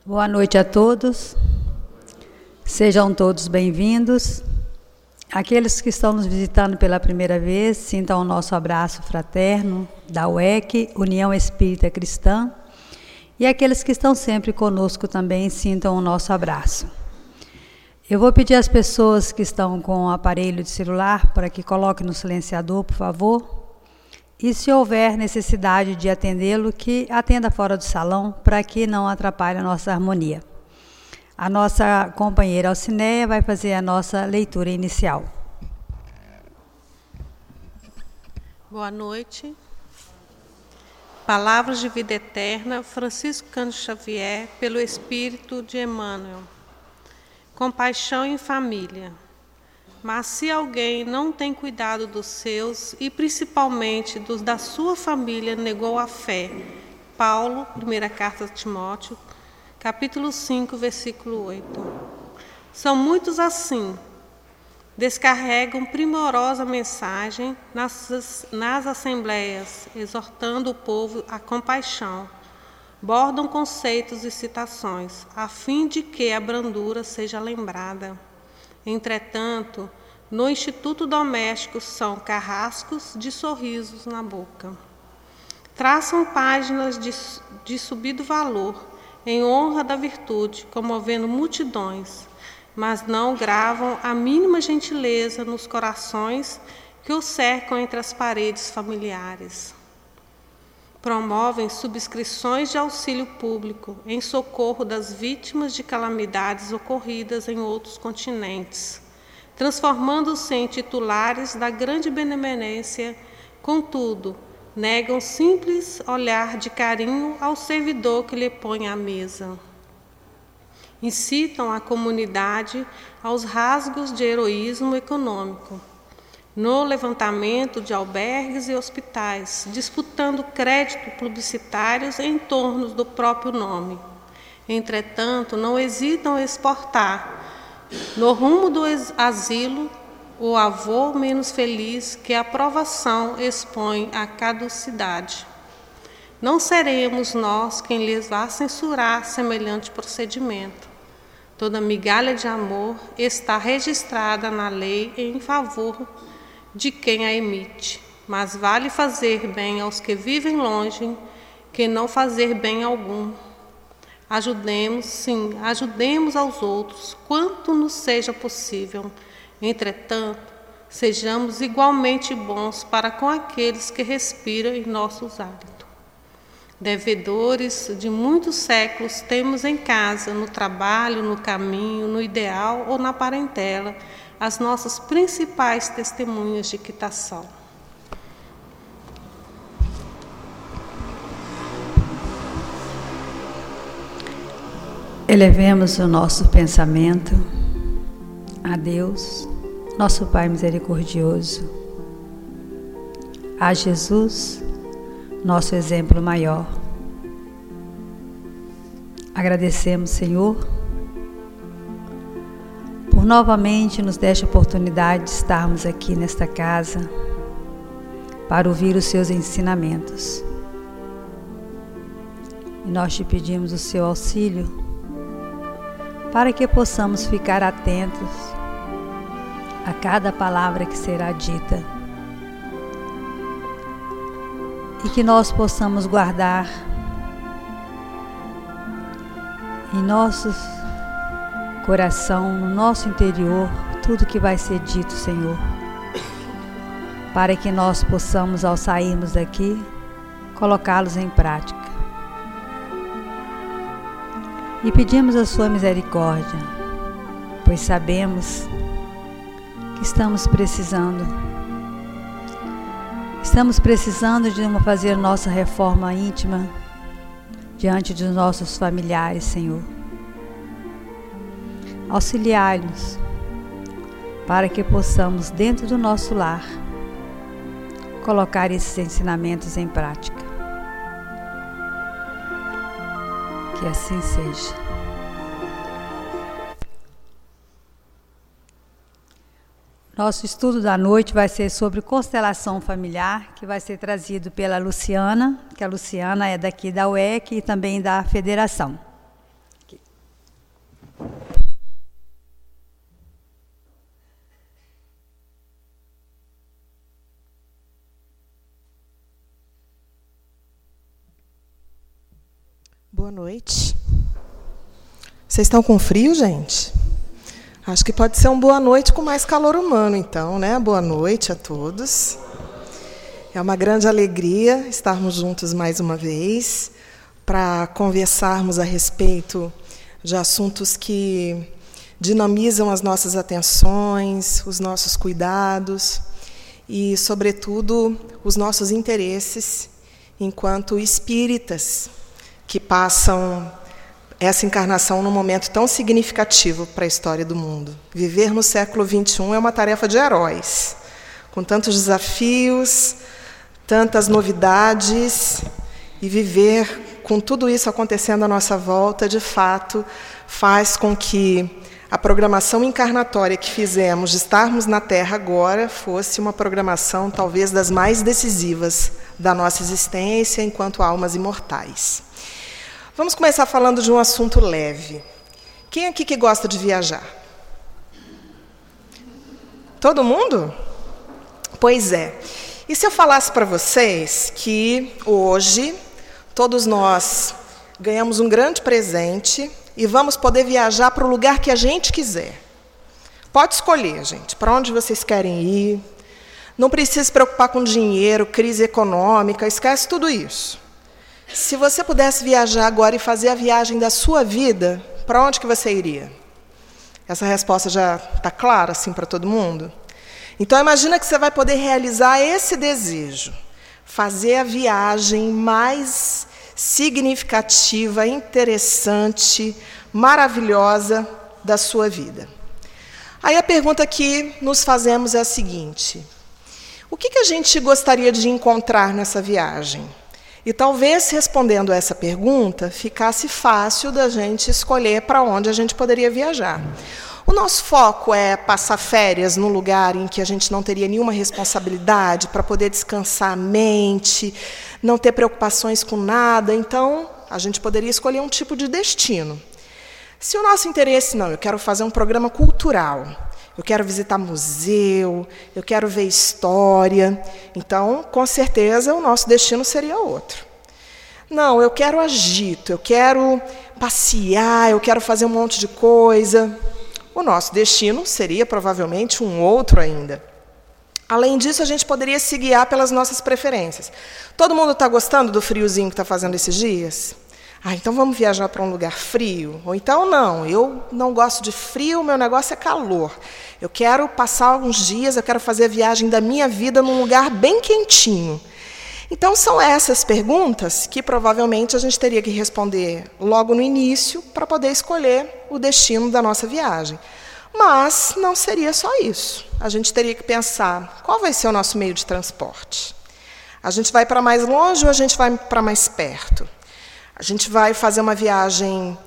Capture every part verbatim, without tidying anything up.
Boa noite a todos, sejam todos bem-vindos. Aqueles que estão nos visitando pela primeira vez, sintam o nosso abraço fraterno da U E C, União Espírita Cristã, e aqueles que estão sempre conosco também, sintam o nosso abraço. Eu vou pedir às pessoas que estão com o aparelho de celular para que coloquem no silenciador, por favor. E se houver necessidade de atendê-lo, que atenda fora do salão, para que não atrapalhe a nossa harmonia. A nossa companheira Alcineia vai fazer a nossa leitura inicial. Boa noite. Palavras de vida eterna, Francisco Cândido Xavier, pelo Espírito de Emmanuel. Compaixão em família. Mas se alguém não tem cuidado dos seus, e principalmente dos da sua família, negou a fé. Paulo, primeira carta a Timóteo, capítulo cinco, versículo oito. São muitos assim. Descarregam primorosa mensagem nas, nas assembleias, exortando o povo à compaixão. Bordam conceitos e citações, a fim de que a brandura seja lembrada. Entretanto, no instituto doméstico são carrascos de sorrisos na boca. Traçam páginas de, de subido valor, em honra da virtude, comovendo multidões, mas não gravam a mínima gentileza nos corações que o cercam entre as paredes familiares. Promovem subscrições de auxílio público em socorro das vítimas de calamidades ocorridas em outros continentes, transformando-se em titulares da grande benemerência. Contudo, negam simples olhar de carinho ao servidor que lhe põe à mesa. Incitam a comunidade aos rasgos de heroísmo econômico, no levantamento de albergues e hospitais, disputando crédito publicitários em torno do próprio nome. Entretanto, não hesitam em exportar, no rumo do asilo, o avô menos feliz que a provação expõe à caducidade. Não seremos nós quem lhes vá censurar semelhante procedimento. Toda migalha de amor está registrada na lei em favor de quem a emite, mas vale fazer bem aos que vivem longe que não fazer bem algum. Ajudemos, sim, ajudemos aos outros, quanto nos seja possível. Entretanto, sejamos igualmente bons para com aqueles que respiram em nossos hábitos. Devedores de muitos séculos temos em casa, no trabalho, no caminho, no ideal ou na parentela, as nossas principais testemunhas de quitação. Elevemos o nosso pensamento a Deus, nosso Pai misericordioso, a Jesus, nosso exemplo maior. Agradecemos, Senhor, por novamente nos desta oportunidade de estarmos aqui nesta casa para ouvir os seus ensinamentos. E nós te pedimos o seu auxílio para que possamos ficar atentos a cada palavra que será dita e que nós possamos guardar em nosso coração, no nosso interior, tudo que vai ser dito, Senhor, para que nós possamos, ao sairmos daqui, colocá-los em prática. E pedimos a sua misericórdia, pois sabemos que estamos precisando. Estamos precisando de uma, fazer nossa reforma íntima diante dos nossos familiares, Senhor. Auxiliai-nos para que possamos, dentro do nosso lar, colocar esses ensinamentos em prática. Que assim seja. Nosso estudo da noite vai ser sobre constelação familiar, que vai ser trazido pela Luciana, que a Luciana é daqui da U E C e também da Federação. Aqui. Boa noite. Vocês estão com frio, gente? Acho que pode ser uma boa noite com mais calor humano, então, né? Boa noite a todos. É uma grande alegria estarmos juntos mais uma vez para conversarmos a respeito de assuntos que dinamizam as nossas atenções, os nossos cuidados e, sobretudo, os nossos interesses enquanto espíritas que passam essa encarnação num momento tão significativo para a história do mundo. Viver no século vinte e um é uma tarefa de heróis, com tantos desafios, tantas novidades, e viver com tudo isso acontecendo à nossa volta, de fato, faz com que a programação encarnatória que fizemos de estarmos na Terra agora fosse uma programação talvez das mais decisivas da nossa existência enquanto almas imortais. Vamos começar falando de um assunto leve. Quem aqui que gosta de viajar? Todo mundo? Pois é. E se eu falasse para vocês que hoje todos nós ganhamos um grande presente e vamos poder viajar para o lugar que a gente quiser? Pode escolher, gente, para onde vocês querem ir. Não precisa se preocupar com dinheiro, crise econômica, esquece tudo isso. Se você pudesse viajar agora e fazer a viagem da sua vida, para onde que você iria? Essa resposta já está clara assim para todo mundo? Então, imagina que você vai poder realizar esse desejo, fazer a viagem mais significativa, interessante, maravilhosa da sua vida. Aí a pergunta que nos fazemos é a seguinte: o que que a gente gostaria de encontrar nessa viagem? E talvez, respondendo a essa pergunta, ficasse fácil da gente escolher para onde a gente poderia viajar. O nosso foco é passar férias num lugar em que a gente não teria nenhuma responsabilidade, para poder descansar a mente, não ter preocupações com nada. Então, a gente poderia escolher um tipo de destino. Se o nosso interesse, não, eu quero fazer um programa cultural, eu quero visitar museu, eu quero ver história, então, com certeza, o nosso destino seria outro. Não, eu quero agito, eu quero passear, eu quero fazer um monte de coisa. O nosso destino seria, provavelmente, um outro ainda. Além disso, a gente poderia se guiar pelas nossas preferências. Todo mundo está gostando do friozinho que está fazendo esses dias? Ah, então vamos viajar para um lugar frio? Ou então, não, eu não gosto de frio, meu negócio é calor. Eu quero passar alguns dias, eu quero fazer a viagem da minha vida num lugar bem quentinho. Então, são essas perguntas que provavelmente a gente teria que responder logo no início para poder escolher o destino da nossa viagem. Mas não seria só isso. A gente teria que pensar qual vai ser o nosso meio de transporte. A gente vai para mais longe ou a gente vai para mais perto? A gente vai fazer uma viagem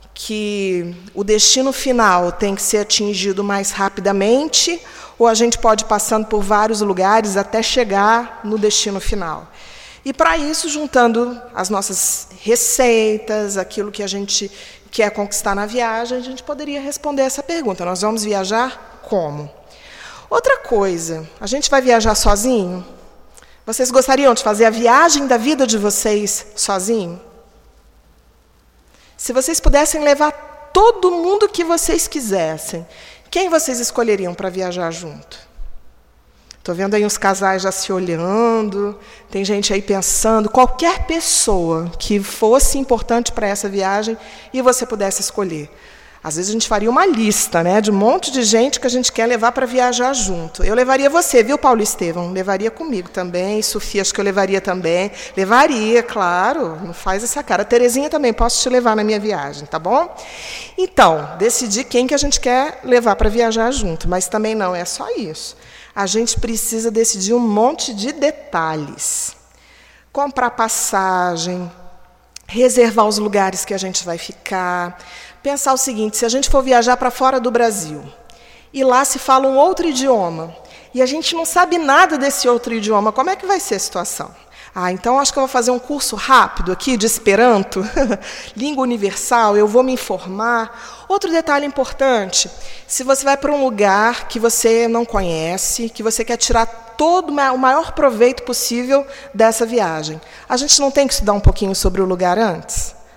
que o destino final tem que ser atingido mais rapidamente, ou a gente pode ir passando por vários lugares até chegar no destino final. E, para isso, juntando as nossas receitas, aquilo que a gente quer conquistar na viagem, a gente poderia responder essa pergunta. Nós vamos viajar como? Outra coisa, a gente vai viajar sozinho? Vocês gostariam de fazer a viagem da vida de vocês sozinho? Se vocês pudessem levar todo mundo que vocês quisessem, quem vocês escolheriam para viajar junto? Estou vendo aí uns casais já se olhando, tem gente aí pensando, qualquer pessoa que fosse importante para essa viagem e você pudesse escolher. Às vezes a gente faria uma lista, né, de um monte de gente que a gente quer levar para viajar junto. Eu levaria você, viu, Paulo Estevão? Levaria comigo também. Sofia, acho que eu levaria também. Levaria, claro, não faz essa cara. Terezinha também, posso te levar na minha viagem, tá bom? Então, decidir quem que a gente quer levar para viajar junto. Mas também não é só isso. A gente precisa decidir um monte de detalhes. Comprar passagem, reservar os lugares que a gente vai ficar. Pensar o seguinte, se a gente for viajar para fora do Brasil, e lá se fala um outro idioma, e a gente não sabe nada desse outro idioma, como é que vai ser a situação? Ah, então acho que eu vou fazer um curso rápido aqui de Esperanto, língua universal, eu vou me informar. Outro detalhe importante, se você vai para um lugar que você não conhece, que você quer tirar todo o maior proveito possível dessa viagem, a gente não tem que estudar um pouquinho sobre o lugar antes?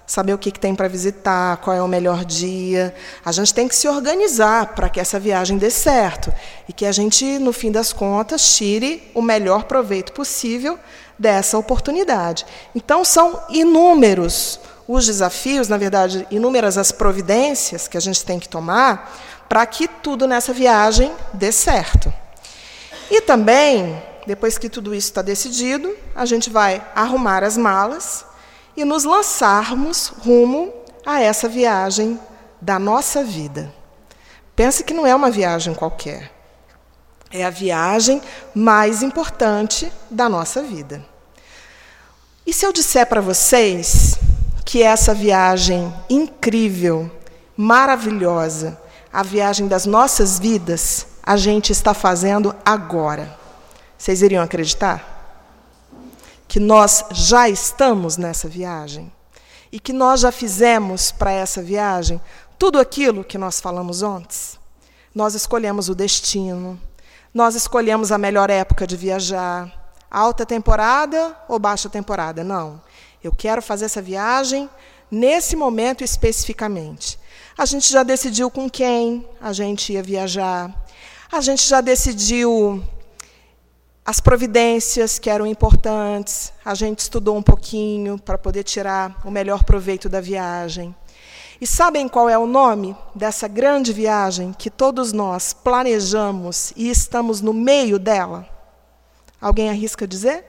saber o que, que tem para visitar, qual é o melhor dia. A gente tem que se organizar para que essa viagem dê certo e que a gente, no fim das contas, tire o melhor proveito possível dessa oportunidade. Então, são inúmeros os desafios, na verdade, inúmeras as providências que a gente tem que tomar para que tudo nessa viagem dê certo. E também, depois que tudo isso está decidido, a gente vai arrumar as malas e nos lançarmos rumo a essa viagem da nossa vida. Pense que não é uma viagem qualquer. É a viagem mais importante da nossa vida. E se eu disser para vocês que essa viagem incrível, maravilhosa, a viagem das nossas vidas, a gente está fazendo agora, vocês iriam acreditar? Que nós já estamos nessa viagem e que nós já fizemos para essa viagem tudo aquilo que nós falamos antes. Nós escolhemos o destino, nós escolhemos a melhor época de viajar, alta temporada ou baixa temporada. Não, eu quero fazer essa viagem nesse momento especificamente. A gente já decidiu com quem a gente ia viajar, a gente já decidiu as providências que eram importantes, a gente estudou um pouquinho para poder tirar o melhor proveito da viagem. E sabem qual é o nome dessa grande viagem que todos nós planejamos e estamos no meio dela? Alguém arrisca dizer?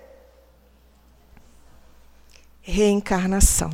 Reencarnação.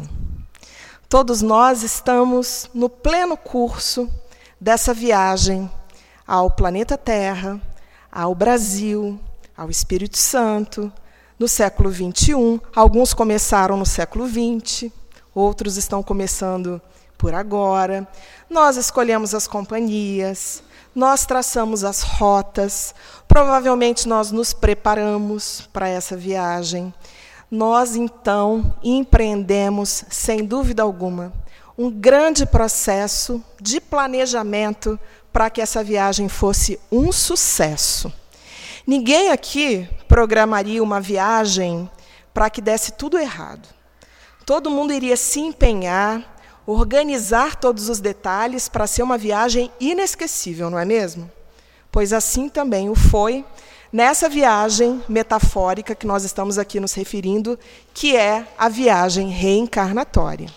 Todos nós estamos no pleno curso dessa viagem ao planeta Terra, ao Brasil, ao Espírito Santo, no século vinte e um. Alguns começaram no século vinte, outros estão começando por agora. Nós escolhemos as companhias, nós traçamos as rotas, provavelmente nós nos preparamos para essa viagem. Nós, então, empreendemos, sem dúvida alguma, um grande processo de planejamento para que essa viagem fosse um sucesso. Ninguém aqui programaria uma viagem para que desse tudo errado. Todo mundo iria se empenhar, organizar todos os detalhes para ser uma viagem inesquecível, não é mesmo? Pois assim também o foi nessa viagem metafórica que nós estamos aqui nos referindo, que é a viagem reencarnatória.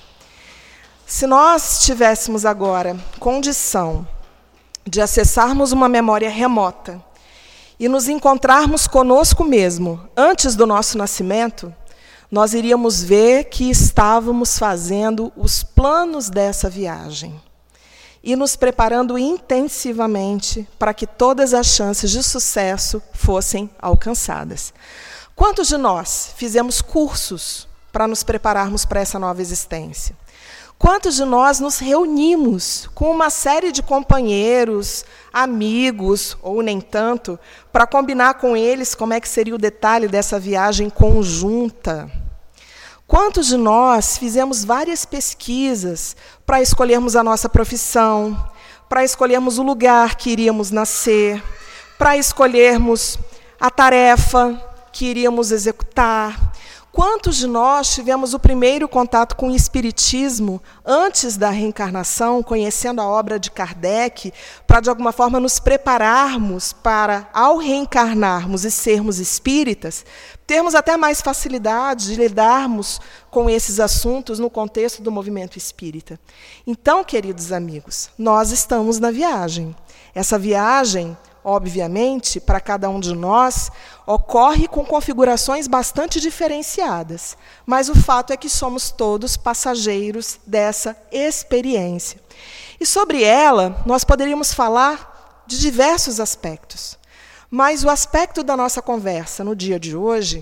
Se nós tivéssemos agora condição de acessarmos uma memória remota e nos encontrarmos conosco mesmo antes do nosso nascimento, nós iríamos ver que estávamos fazendo os planos dessa viagem e nos preparando intensivamente para que todas as chances de sucesso fossem alcançadas. Quantos de nós fizemos cursos para nos prepararmos para essa nova existência? Quantos de nós nos reunimos com uma série de companheiros, amigos, ou nem tanto, para combinar com eles como é que seria o detalhe dessa viagem conjunta? Quantos de nós fizemos várias pesquisas para escolhermos a nossa profissão, para escolhermos o lugar que iríamos nascer, para escolhermos a tarefa que iríamos executar? Quantos de nós tivemos o primeiro contato com o Espiritismo antes da reencarnação, conhecendo a obra de Kardec, para, de alguma forma, nos prepararmos para, ao reencarnarmos e sermos espíritas, termos até mais facilidade de lidarmos com esses assuntos no contexto do movimento espírita? Então, queridos amigos, nós estamos na viagem. Essa viagem, obviamente, para cada um de nós, ocorre com configurações bastante diferenciadas, mas o fato é que somos todos passageiros dessa experiência. E sobre ela, nós poderíamos falar de diversos aspectos, mas o aspecto da nossa conversa no dia de hoje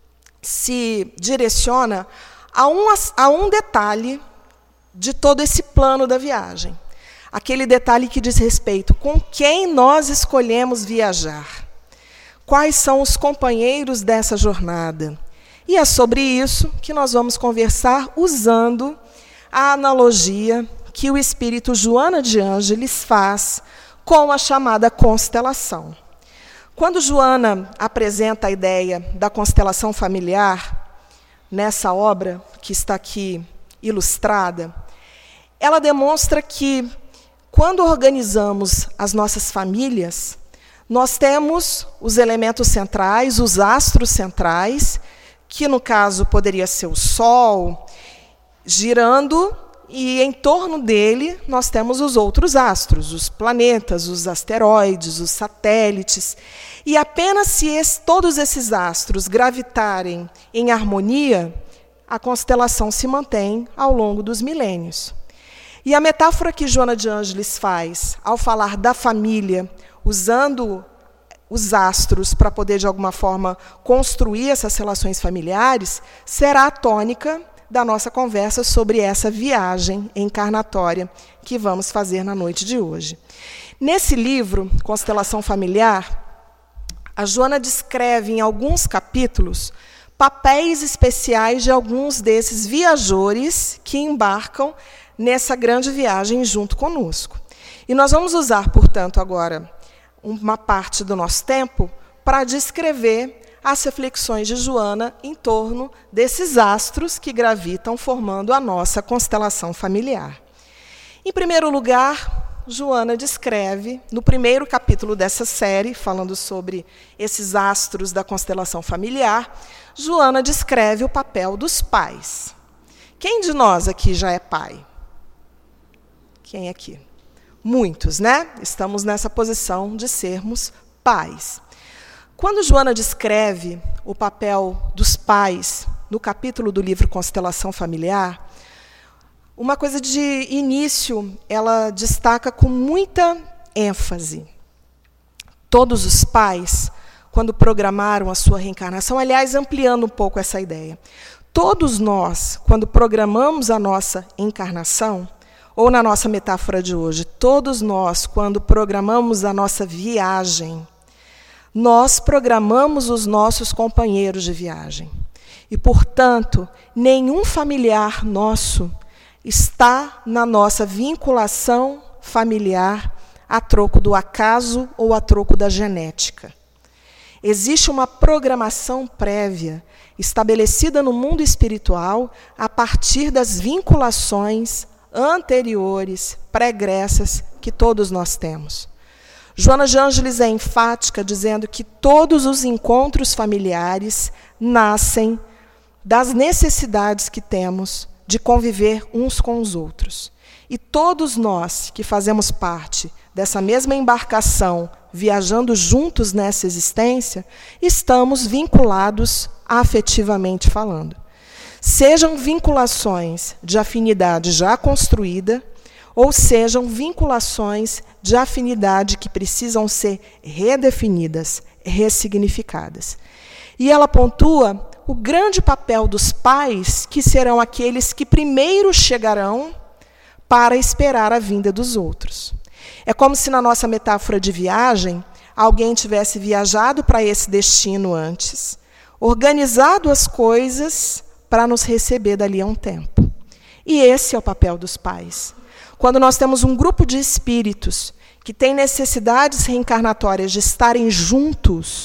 se direciona a um, a um detalhe de todo esse plano da viagem. Aquele detalhe que diz respeito com quem nós escolhemos viajar. Quais são os companheiros dessa jornada? E é sobre isso que nós vamos conversar usando a analogia que o espírito Joana de Ângeles faz com a chamada constelação. Quando Joana apresenta a ideia da constelação familiar, nessa obra que está aqui ilustrada, ela demonstra que, quando organizamos as nossas famílias, nós temos os elementos centrais, os astros centrais, que, no caso, poderia ser o Sol, girando, e em torno dele nós temos os outros astros, os planetas, os asteroides, os satélites. E apenas se esse, todos esses astros gravitarem em harmonia, a constelação se mantém ao longo dos milênios. E a metáfora que Joana de Ângeles faz, ao falar da família, usando os astros para poder, de alguma forma, construir essas relações familiares, será a tônica da nossa conversa sobre essa viagem encarnatória que vamos fazer na noite de hoje. Nesse livro, Constelação Familiar, a Joana descreve em alguns capítulos papéis especiais de alguns desses viajores que embarcam nessa grande viagem junto conosco. E nós vamos usar, portanto, agora uma parte do nosso tempo para descrever as reflexões de Joana em torno desses astros que gravitam formando a nossa constelação familiar. Em primeiro lugar, Joana descreve, no primeiro capítulo dessa série, falando sobre esses astros da constelação familiar, Joana descreve o papel dos pais. Quem de nós aqui já é pai? Quem aqui? Muitos, né? Estamos nessa posição de sermos pais. Quando Joana descreve o papel dos pais no capítulo do livro Constelação Familiar, uma coisa de início ela destaca com muita ênfase. Todos os pais, quando programaram a sua reencarnação, aliás, ampliando um pouco essa ideia, todos nós, quando programamos a nossa encarnação, ou na nossa metáfora de hoje, todos nós, quando programamos a nossa viagem, nós programamos os nossos companheiros de viagem. E, portanto, nenhum familiar nosso está na nossa vinculação familiar a troco do acaso ou a troco da genética. Existe uma programação prévia estabelecida no mundo espiritual a partir das vinculações anteriores, pregressas, que todos nós temos. Joana de Ângeles é enfática, dizendo que todos os encontros familiares nascem das necessidades que temos de conviver uns com os outros. E todos nós que fazemos parte dessa mesma embarcação, viajando juntos nessa existência, estamos vinculados afetivamente falando. Sejam vinculações de afinidade já construída, ou sejam vinculações de afinidade que precisam ser redefinidas, ressignificadas. E ela pontua o grande papel dos pais, que serão aqueles que primeiro chegarão para esperar a vinda dos outros. É como se, na nossa metáfora de viagem, alguém tivesse viajado para esse destino antes, organizado as coisas para nos receber dali a um tempo. E esse é o papel dos pais. Quando nós temos um grupo de espíritos que tem necessidades reencarnatórias de estarem juntos,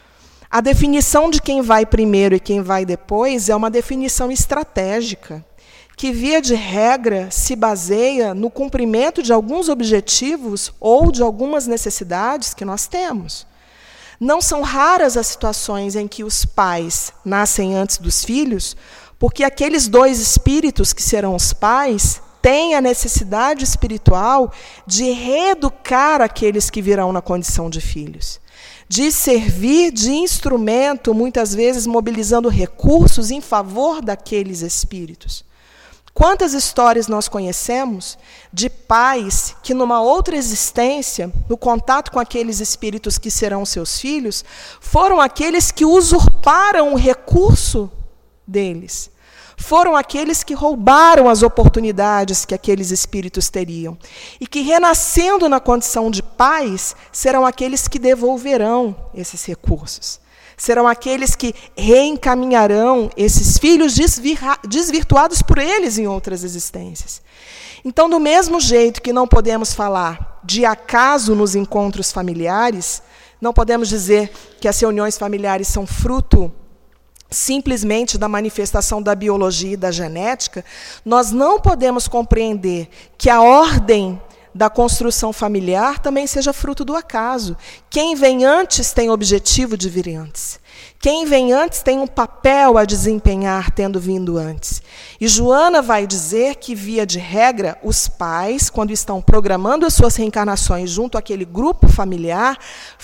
a definição de quem vai primeiro e quem vai depois é uma definição estratégica, que, via de regra, se baseia no cumprimento de alguns objetivos ou de algumas necessidades que nós temos. Não são raras as situações em que os pais nascem antes dos filhos, porque aqueles dois espíritos que serão os pais têm a necessidade espiritual de reeducar aqueles que virão na condição de filhos, de servir de instrumento, muitas vezes mobilizando recursos em favor daqueles espíritos. Quantas histórias nós conhecemos de pais que, numa outra existência, no contato com aqueles espíritos que serão seus filhos, foram aqueles que usurparam o recurso deles. Foram aqueles que roubaram as oportunidades que aqueles espíritos teriam. E que, renascendo na condição de pais, serão aqueles que devolverão esses recursos. Serão aqueles que reencaminharão esses filhos desvirtuados por eles em outras existências. Então, do mesmo jeito que não podemos falar de acaso nos encontros familiares, não podemos dizer que as reuniões familiares são fruto simplesmente da manifestação da biologia e da genética, nós não podemos compreender que a ordem da construção familiar também seja fruto do acaso. Quem vem antes tem objetivo de vir antes. Quem vem antes tem um papel a desempenhar, tendo vindo antes. E Joana vai dizer que, via de regra, os pais, quando estão programando as suas reencarnações junto àquele grupo familiar,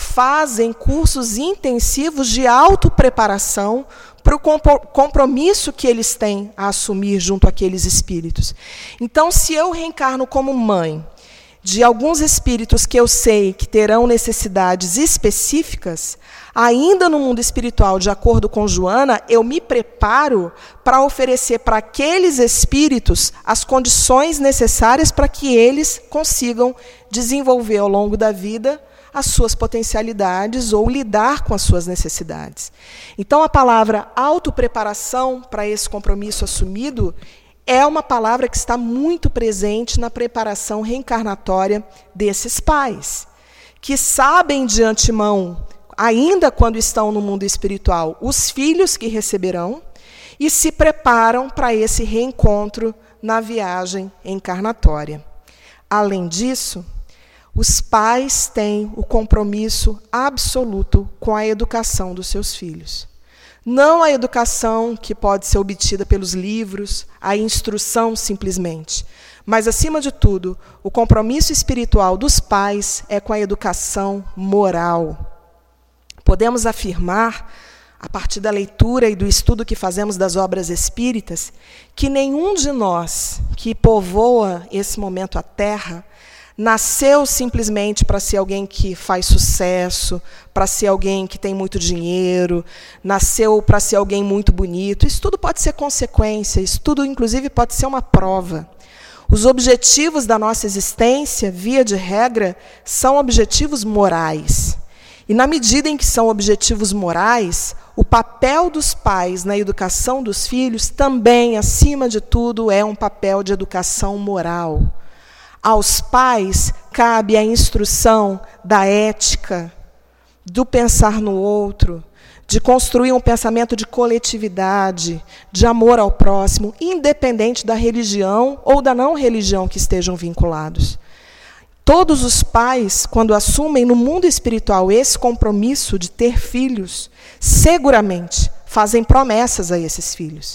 fazem cursos intensivos de autopreparação para o compromisso que eles têm a assumir junto àqueles espíritos. Então, se eu reencarno como mãe de alguns espíritos que eu sei que terão necessidades específicas, ainda no mundo espiritual, de acordo com Joana, eu me preparo para oferecer para aqueles espíritos as condições necessárias para que eles consigam desenvolver ao longo da vida as suas potencialidades ou lidar com as suas necessidades. Então, a palavra autopreparação para esse compromisso assumido é uma palavra que está muito presente na preparação reencarnatória desses pais, que sabem de antemão, ainda quando estão no mundo espiritual, os filhos que receberão e se preparam para esse reencontro na viagem encarnatória. Além disso, os pais têm o compromisso absoluto com a educação dos seus filhos. Não a educação que pode ser obtida pelos livros, a instrução simplesmente, mas, acima de tudo, o compromisso espiritual dos pais é com a educação moral. Podemos afirmar, a partir da leitura e do estudo que fazemos das obras espíritas, que nenhum de nós que povoa esse momento a Terra nasceu simplesmente para ser alguém que faz sucesso, para ser alguém que tem muito dinheiro, nasceu para ser alguém muito bonito. Isso tudo pode ser consequência, isso tudo, inclusive, pode ser uma prova. Os objetivos da nossa existência, via de regra, são objetivos morais. E, na medida em que são objetivos morais, o papel dos pais na educação dos filhos também, acima de tudo, é um papel de educação moral. Aos pais cabe a instrução da ética, do pensar no outro, de construir um pensamento de coletividade, de amor ao próximo, independente da religião ou da não religião que estejam vinculados. Todos os pais, quando assumem no mundo espiritual esse compromisso de ter filhos, seguramente fazem promessas a esses filhos,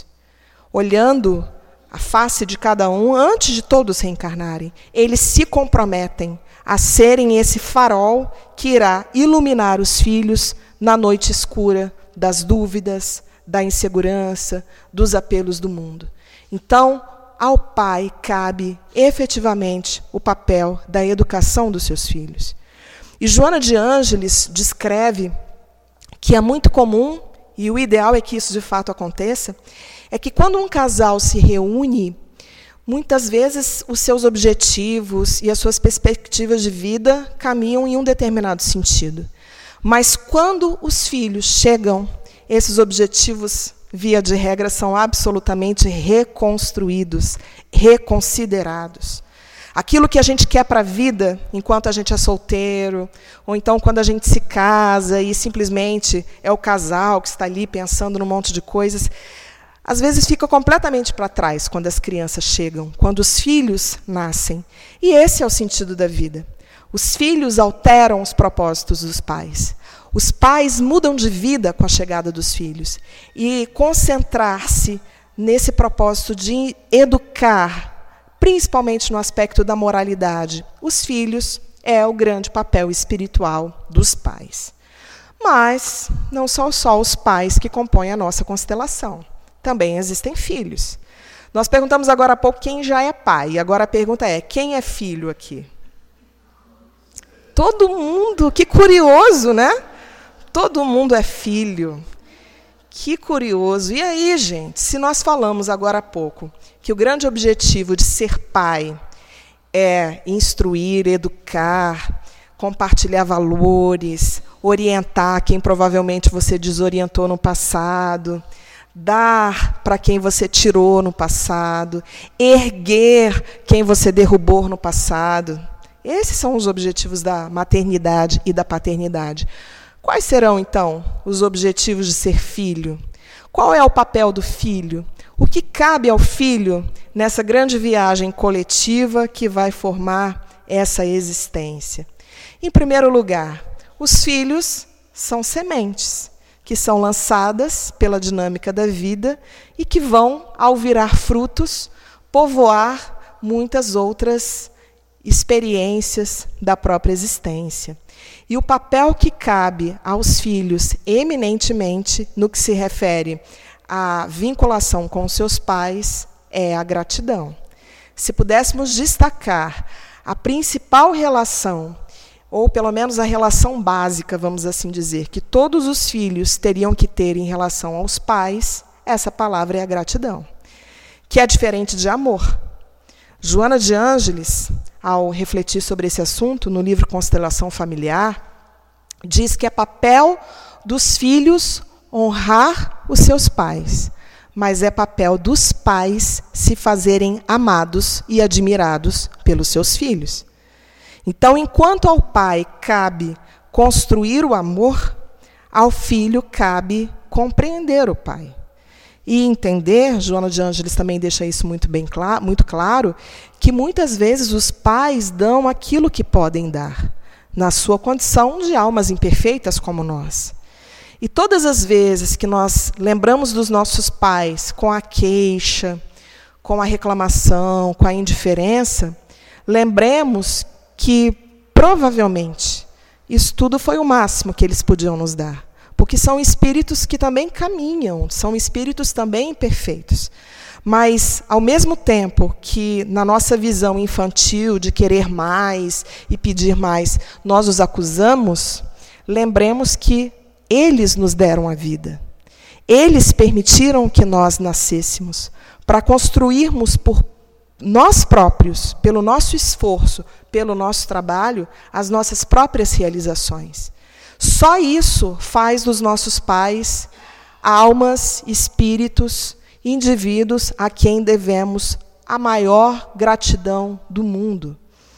olhando a face de cada um antes de todos reencarnarem. Eles se comprometem a serem esse farol que irá iluminar os filhos na noite escura das dúvidas, da insegurança, dos apelos do mundo. Então, ao pai cabe efetivamente o papel da educação dos seus filhos. E Joana de Ângeles descreve que é muito comum, e o ideal é que isso de fato aconteça, é que quando um casal se reúne, muitas vezes os seus objetivos e as suas perspectivas de vida caminham em um determinado sentido. Mas quando os filhos chegam, esses objetivos, via de regra, são absolutamente reconstruídos, reconsiderados. Aquilo que a gente quer para a vida, enquanto a gente é solteiro, ou então quando a gente se casa e simplesmente é o casal que está ali pensando num monte de coisas, às vezes fica completamente para trás quando as crianças chegam, quando os filhos nascem. E esse é o sentido da vida. Os filhos alteram os propósitos dos pais. Os pais mudam de vida com a chegada dos filhos. E concentrar-se nesse propósito de educar, principalmente no aspecto da moralidade, os filhos, é o grande papel espiritual dos pais. Mas não são só os pais que compõem a nossa constelação. Também existem filhos. Nós perguntamos agora há pouco quem já é pai. E agora a pergunta é, quem é filho aqui? Todo mundo, que curioso, né? Todo mundo é filho. Que curioso. E aí, gente, se nós falamos agora há pouco que o grande objetivo de ser pai é instruir, educar, compartilhar valores, orientar quem provavelmente você desorientou no passado, dar para quem você tirou no passado, erguer quem você derrubou no passado. Esses são os objetivos da maternidade e da paternidade. Quais serão, então, os objetivos de ser filho? Qual é o papel do filho? O que cabe ao filho nessa grande viagem coletiva que vai formar essa existência? Em primeiro lugar, os filhos são sementes que são lançadas pela dinâmica da vida e que vão, ao virar frutos, povoar muitas outras experiências da própria existência. E o papel que cabe aos filhos, eminentemente, no que se refere à vinculação com seus pais, é a gratidão. Se pudéssemos destacar a principal relação, ou pelo menos a relação básica, vamos assim dizer, que todos os filhos teriam que ter em relação aos pais, essa palavra é a gratidão, que é diferente de amor. Joana de Ângeles, ao refletir sobre esse assunto, no livro Constelação Familiar, diz que é papel dos filhos honrar os seus pais, mas é papel dos pais se fazerem amados e admirados pelos seus filhos. Então, enquanto ao pai cabe construir o amor, ao filho cabe compreender o pai. E entender, Joana de Ângeles também deixa isso muito, bem claro, muito claro, que muitas vezes os pais dão aquilo que podem dar, na sua condição de almas imperfeitas como nós. E todas as vezes que nós lembramos dos nossos pais com a queixa, com a reclamação, com a indiferença, lembremos que, provavelmente, isso tudo foi o máximo que eles podiam nos dar. Porque são espíritos que também caminham, são espíritos também imperfeitos. Mas, ao mesmo tempo que, na nossa visão infantil de querer mais e pedir mais, nós os acusamos, lembremos que eles nos deram a vida. Eles permitiram que nós nascêssemos, para construirmos por nós próprios, pelo nosso esforço, pelo nosso trabalho, as nossas próprias realizações. Só isso faz dos nossos pais almas, espíritos, indivíduos a quem devemos a maior gratidão do mundo.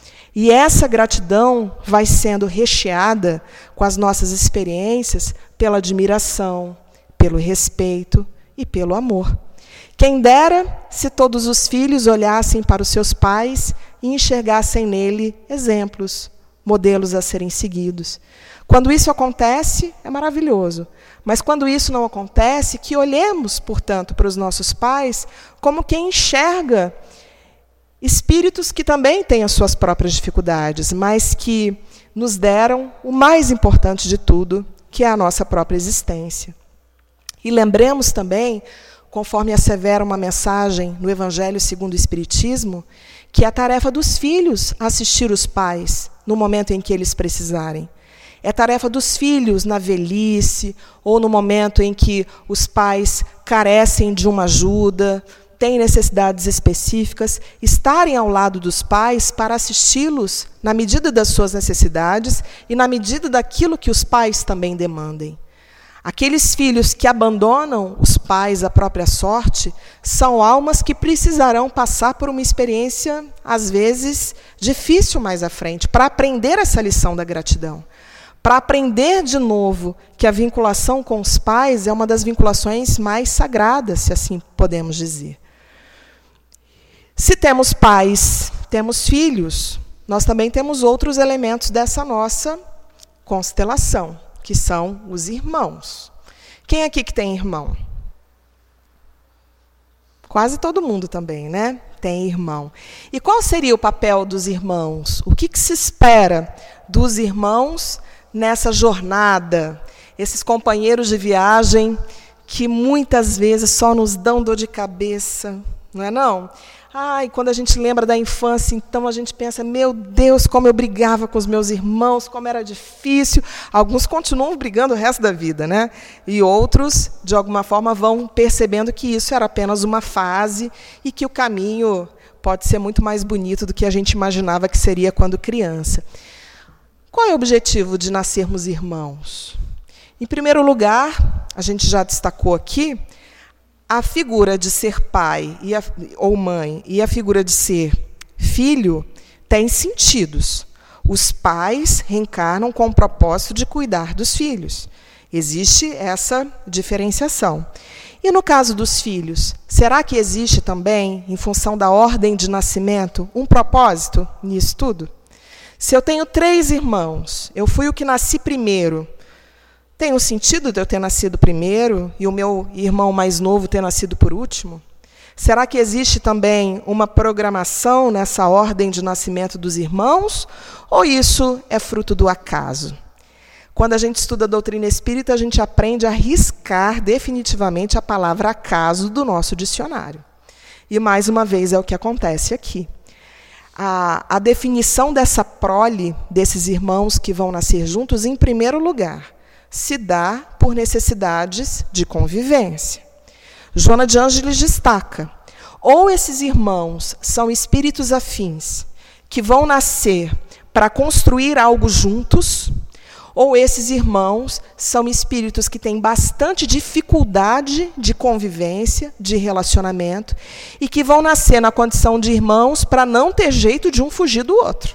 E essa gratidão vai sendo recheada com as nossas experiências pela admiração, pelo respeito e pelo amor. Quem dera se todos os filhos olhassem para os seus pais e enxergassem nele exemplos, modelos a serem seguidos. Quando isso acontece, é maravilhoso. Mas quando isso não acontece, que olhemos, portanto, para os nossos pais como quem enxerga espíritos que também têm as suas próprias dificuldades, mas que nos deram o mais importante de tudo, que é a nossa própria existência. E lembremos também, conforme assevera uma mensagem no Evangelho segundo o Espiritismo, que é a tarefa dos filhos assistir os pais no momento em que eles precisarem. É tarefa dos filhos na velhice ou no momento em que os pais carecem de uma ajuda, têm necessidades específicas, estarem ao lado dos pais para assisti-los na medida das suas necessidades e na medida daquilo que os pais também demandem. Aqueles filhos que abandonam os pais à própria sorte são almas que precisarão passar por uma experiência, às vezes, difícil mais à frente, para aprender essa lição da gratidão. Para aprender de novo que a vinculação com os pais é uma das vinculações mais sagradas, se assim podemos dizer. Se temos pais, temos filhos, nós também temos outros elementos dessa nossa constelação, que são os irmãos. Quem aqui que tem irmão? Quase todo mundo também, né? Tem irmão. E qual seria o papel dos irmãos? O que, que se espera dos irmãos nessa jornada? Esses companheiros de viagem que muitas vezes só nos dão dor de cabeça, não é não? Ai, quando a gente lembra da infância, então a gente pensa, meu Deus, como eu brigava com os meus irmãos, como era difícil. Alguns continuam brigando o resto da vida, né? E outros, de alguma forma, vão percebendo que isso era apenas uma fase e que o caminho pode ser muito mais bonito do que a gente imaginava que seria quando criança. Qual é o objetivo de nascermos irmãos? Em primeiro lugar, a gente já destacou aqui, a figura de ser pai e a, ou mãe e a figura de ser filho têm sentidos. Os pais reencarnam com o propósito de cuidar dos filhos. Existe essa diferenciação. E no caso dos filhos, será que existe também, em função da ordem de nascimento, um propósito nisso tudo? Se eu tenho três irmãos, eu fui o que nasci primeiro, tem um sentido de eu ter nascido primeiro e o meu irmão mais novo ter nascido por último? Será que existe também uma programação nessa ordem de nascimento dos irmãos? Ou isso é fruto do acaso? Quando a gente estuda a doutrina espírita, a gente aprende a riscar definitivamente a palavra acaso do nosso dicionário. E, mais uma vez, é o que acontece aqui. A, a definição dessa prole, desses irmãos que vão nascer juntos, em primeiro lugar, se dá por necessidades de convivência. Joana de Ângeles destaca, ou esses irmãos são espíritos afins, que vão nascer para construir algo juntos, ou esses irmãos são espíritos que têm bastante dificuldade de convivência, de relacionamento, e que vão nascer na condição de irmãos para não ter jeito de um fugir do outro.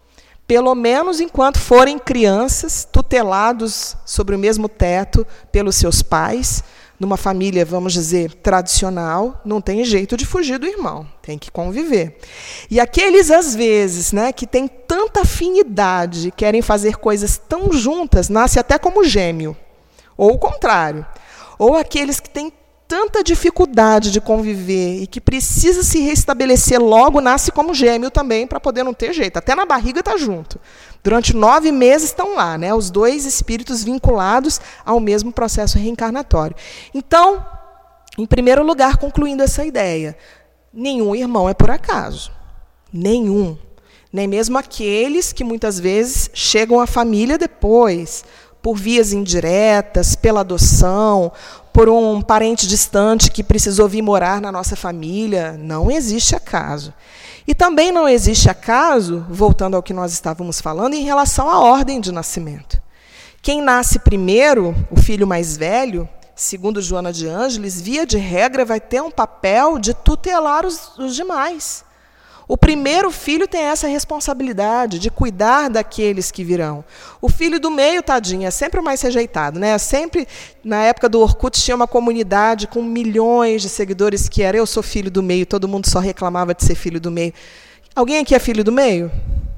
Pelo menos enquanto forem crianças, tutelados sobre o mesmo teto pelos seus pais, numa família, vamos dizer, tradicional, não tem jeito de fugir do irmão, tem que conviver. E aqueles, às vezes, né, que têm tanta afinidade, querem fazer coisas tão juntas, nasce até como gêmeo, ou o contrário. Ou aqueles que têm tanta dificuldade de conviver e que precisa se restabelecer logo, nasce como gêmeo também, para poder não ter jeito. Até na barriga está junto. Durante nove meses estão lá, né, os dois espíritos vinculados ao mesmo processo reencarnatório. Então, em primeiro lugar, concluindo essa ideia, nenhum irmão é por acaso. Nenhum. Nem mesmo aqueles que muitas vezes chegam à família depois, por vias indiretas, pela adoção, por um parente distante que precisou vir morar na nossa família. Não existe acaso. E também não existe acaso, voltando ao que nós estávamos falando, em relação à ordem de nascimento. Quem nasce primeiro, o filho mais velho, segundo Joana de Ângeles, via de regra vai ter um papel de tutelar os, os demais. O primeiro filho tem essa responsabilidade de cuidar daqueles que virão. O filho do meio, tadinho, é sempre o mais rejeitado, né? Sempre, na época do Orkut, tinha uma comunidade com milhões de seguidores que era eu sou filho do meio, todo mundo só reclamava de ser filho do meio. Alguém aqui é filho do meio?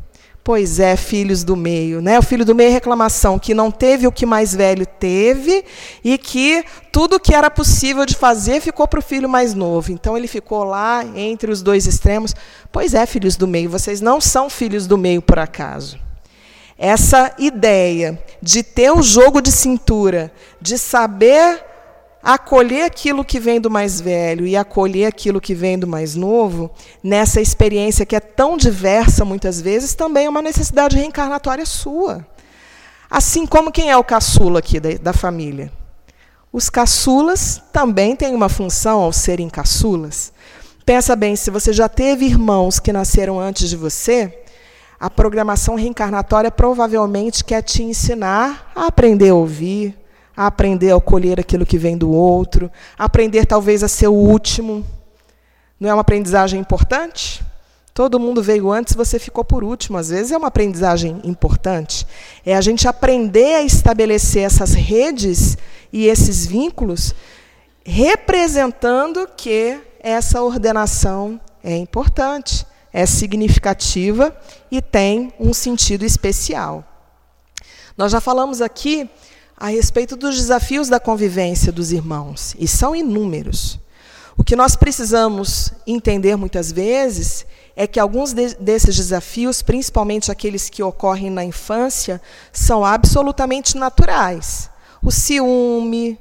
Pois é, filhos do meio, né? O filho do meio é reclamação, que não teve o que mais velho teve e que tudo que era possível de fazer ficou para o filho mais novo. Então, ele ficou lá entre os dois extremos. Pois é, filhos do meio, vocês não são filhos do meio por acaso. Essa ideia de ter o jogo de cintura, de saber acolher aquilo que vem do mais velho e acolher aquilo que vem do mais novo, nessa experiência que é tão diversa, muitas vezes, também é uma necessidade reencarnatória sua. Assim como quem é o caçula aqui da, da família. Os caçulas também têm uma função ao serem caçulas. Pensa bem, se você já teve irmãos que nasceram antes de você, a programação reencarnatória provavelmente quer te ensinar a aprender a ouvir, a aprender a acolher aquilo que vem do outro, a aprender talvez a ser o último. Não é uma aprendizagem importante? Todo mundo veio antes, você ficou por último. Às vezes é uma aprendizagem importante. É a gente aprender a estabelecer essas redes e esses vínculos, representando que essa ordenação é importante, é significativa e tem um sentido especial. Nós já falamos aqui a respeito dos desafios da convivência dos irmãos, e são inúmeros. O que nós precisamos entender muitas vezes é que alguns de, desses desafios, principalmente aqueles que ocorrem na infância, são absolutamente naturais. O ciúme,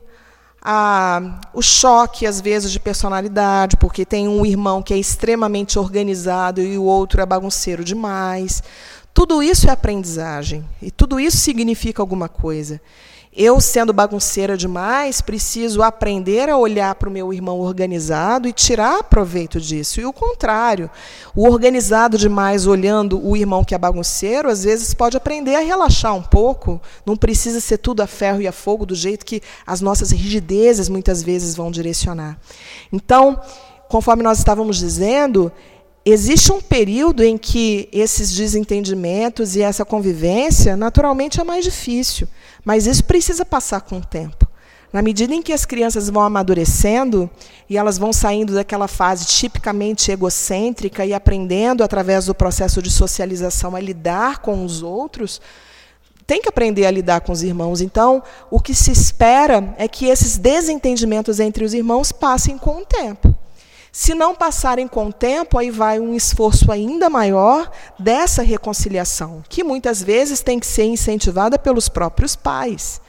a, o choque, às vezes, de personalidade, porque tem um irmão que é extremamente organizado e o outro é bagunceiro demais. Tudo isso é aprendizagem, e tudo isso significa alguma coisa. Eu, sendo bagunceira demais, preciso aprender a olhar para o meu irmão organizado e tirar proveito disso. E o contrário, o organizado demais olhando o irmão que é bagunceiro, às vezes pode aprender a relaxar um pouco, não precisa ser tudo a ferro e a fogo, do jeito que as nossas rigidezes muitas vezes vão direcionar. Então, conforme nós estávamos dizendo, existe um período em que esses desentendimentos e essa convivência, naturalmente, é mais difícil. Mas isso precisa passar com o tempo. Na medida em que as crianças vão amadurecendo e elas vão saindo daquela fase tipicamente egocêntrica e aprendendo, através do processo de socialização, a lidar com os outros, tem que aprender a lidar com os irmãos. Então, o que se espera é que esses desentendimentos entre os irmãos passem com o tempo. Se não passarem com o tempo, aí vai um esforço ainda maior dessa reconciliação, que muitas vezes tem que ser incentivada pelos próprios pais.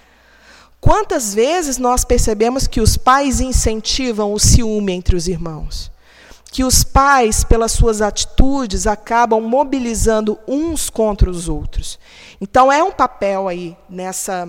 Quantas vezes nós percebemos que os pais incentivam o ciúme entre os irmãos? Que os pais, pelas suas atitudes, acabam mobilizando uns contra os outros. Então, é um papel aí nessa...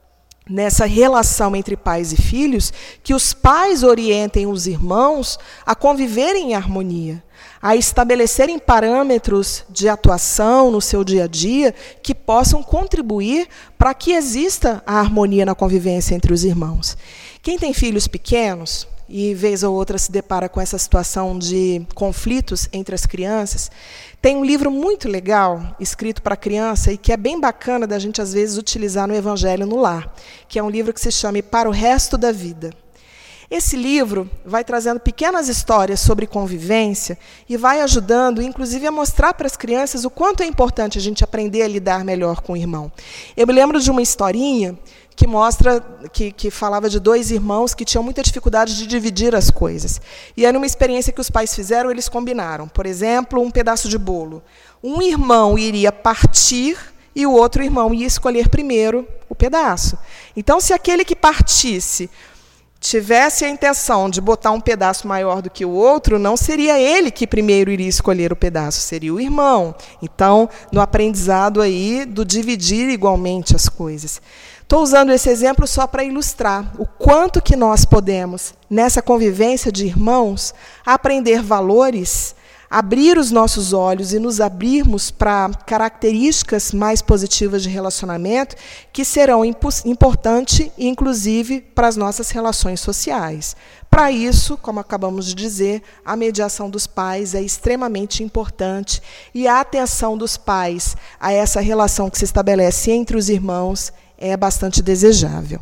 nessa relação entre pais e filhos, que os pais orientem os irmãos a conviverem em harmonia, a estabelecerem parâmetros de atuação no seu dia a dia que possam contribuir para que exista a harmonia na convivência entre os irmãos. Quem tem filhos pequenos, e vez ou outra se depara com essa situação de conflitos entre as crianças, tem um livro muito legal, escrito para criança, e que é bem bacana da gente, às vezes, utilizar no Evangelho no Lar, que é um livro que se chama Para o Resto da Vida. Esse livro vai trazendo pequenas histórias sobre convivência e vai ajudando, inclusive, a mostrar para as crianças o quanto é importante a gente aprender a lidar melhor com o irmão. Eu me lembro de uma historinha que mostra, que, que falava de dois irmãos que tinham muita dificuldade de dividir as coisas. E era uma experiência que os pais fizeram, eles combinaram. Por exemplo, um pedaço de bolo. Um irmão iria partir e o outro irmão ia escolher primeiro o pedaço. Então, se aquele que partisse tivesse a intenção de botar um pedaço maior do que o outro, não seria ele que primeiro iria escolher o pedaço, seria o irmão. Então, no aprendizado aí do dividir igualmente as coisas. Estou usando esse exemplo só para ilustrar o quanto que nós podemos, nessa convivência de irmãos, aprender valores, abrir os nossos olhos e nos abrirmos para características mais positivas de relacionamento que serão importantes, inclusive, para as nossas relações sociais. Para isso, como acabamos de dizer, a mediação dos pais é extremamente importante e a atenção dos pais a essa relação que se estabelece entre os irmãos é bastante desejável.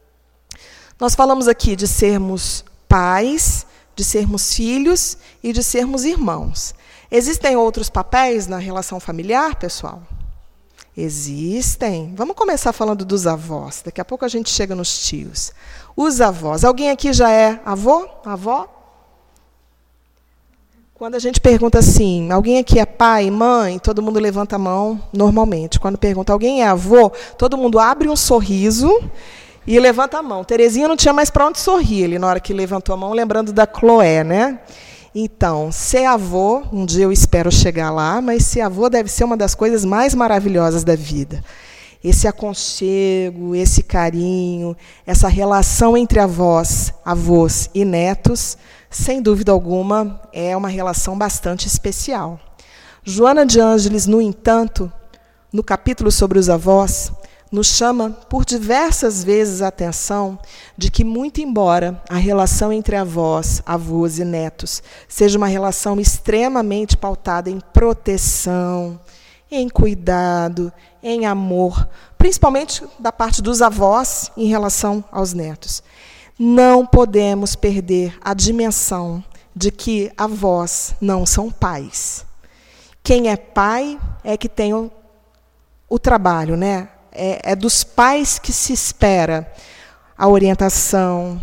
Nós falamos aqui de sermos pais, de sermos filhos e de sermos irmãos. Existem outros papéis na relação familiar, pessoal? Existem. Vamos começar falando dos avós. Daqui a pouco a gente chega nos tios. Os avós. Alguém aqui já é avô? Avó? Quando a gente pergunta assim, alguém aqui é pai, mãe, todo mundo levanta a mão normalmente. Quando pergunta, alguém é avô, todo mundo abre um sorriso e levanta a mão. Terezinha não tinha mais para onde sorrir ali na hora que levantou a mão, lembrando da Chloé, né? Então, ser avô, um dia eu espero chegar lá, mas ser avô deve ser uma das coisas mais maravilhosas da vida. Esse aconchego, esse carinho, essa relação entre avós, avós e netos, sem dúvida alguma, é uma relação bastante especial. Joana de Ângeles, no entanto, no capítulo sobre os avós, nos chama por diversas vezes a atenção de que, muito embora a relação entre avós, avós e netos seja uma relação extremamente pautada em proteção, em cuidado, em amor, principalmente da parte dos avós em relação aos netos, não podemos perder a dimensão de que avós não são pais. Quem é pai é que tem o, o trabalho, né? É, é dos pais que se espera a orientação,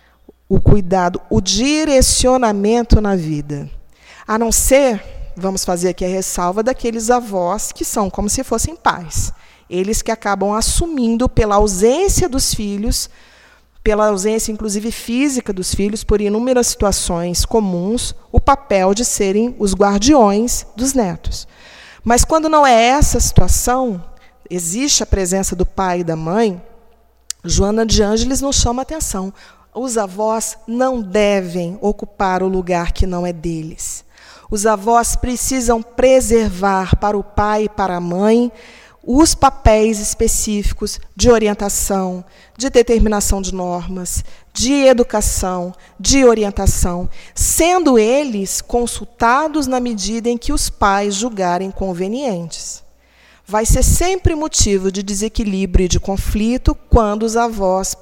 o cuidado, o direcionamento na vida. A não ser, vamos fazer aqui a ressalva, daqueles avós que são como se fossem pais. Eles que acabam assumindo, pela ausência dos filhos, pela ausência, inclusive, física dos filhos, por inúmeras situações comuns, o papel de serem os guardiões dos netos. Mas, quando não é essa situação, existe a presença do pai e da mãe, Joana de Ângeles nos chama a atenção. Os avós não devem ocupar o lugar que não é deles. Os avós precisam preservar para o pai e para a mãe os papéis específicos de orientação, de determinação de normas, de educação, de orientação, sendo eles consultados na medida em que os pais julgarem convenientes. vai ser sempre motivo de desequilíbrio e de conflito quando os avós,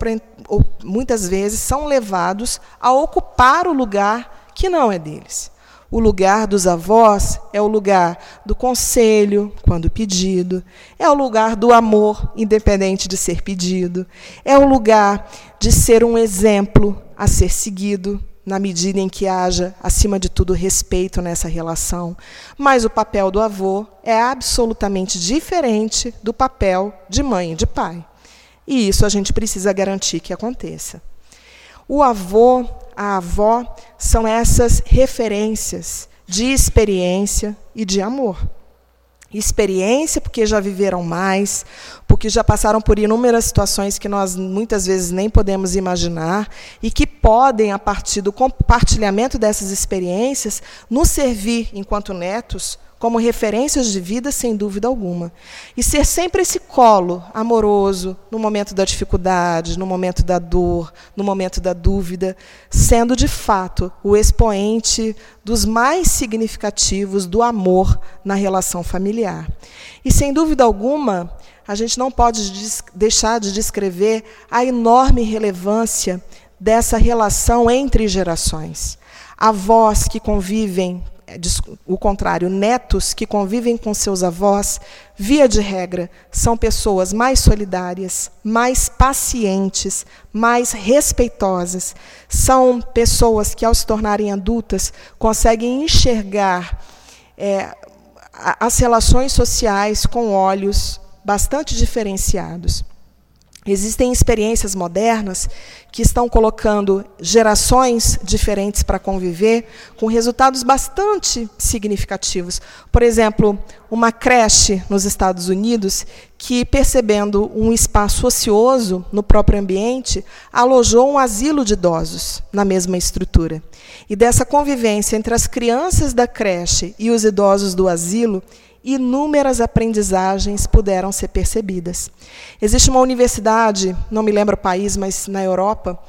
muitas vezes, são levados a ocupar o lugar que não é deles. O lugar dos avós é o lugar do conselho, quando pedido, é o lugar do amor, independente de ser pedido, é o lugar de ser um exemplo a ser seguido, na medida em que haja, acima de tudo, respeito nessa relação. Mas o papel do avô é absolutamente diferente do papel de mãe e de pai. E isso a gente precisa garantir que aconteça. O avô, a avó, são essas referências de experiência e de amor. Experiência porque já viveram mais, porque já passaram por inúmeras situações que nós muitas vezes nem podemos imaginar e que podem, a partir do compartilhamento dessas experiências, nos servir, enquanto netos, como referências de vida, sem dúvida alguma. E ser sempre esse colo amoroso no momento da dificuldade, no momento da dor, no momento da dúvida, sendo, de fato, o expoente dos mais significativos do amor na relação familiar. E, sem dúvida alguma, a gente não pode deixar de descrever a enorme relevância dessa relação entre gerações. Avós que convivem, o contrário, netos que convivem com seus avós, via de regra, são pessoas mais solidárias, mais pacientes, mais respeitosas. São pessoas que, ao se tornarem adultas, conseguem enxergar é, as relações sociais com olhos bastante diferenciados. Existem experiências modernas que estão colocando gerações diferentes para conviver, com resultados bastante significativos. Por exemplo, uma creche nos Estados Unidos que, percebendo um espaço ocioso no próprio ambiente, alojou um asilo de idosos na mesma estrutura. E dessa convivência entre as crianças da creche e os idosos do asilo, inúmeras aprendizagens puderam ser percebidas. Existe uma universidade, não me lembro o país, mas na Europa,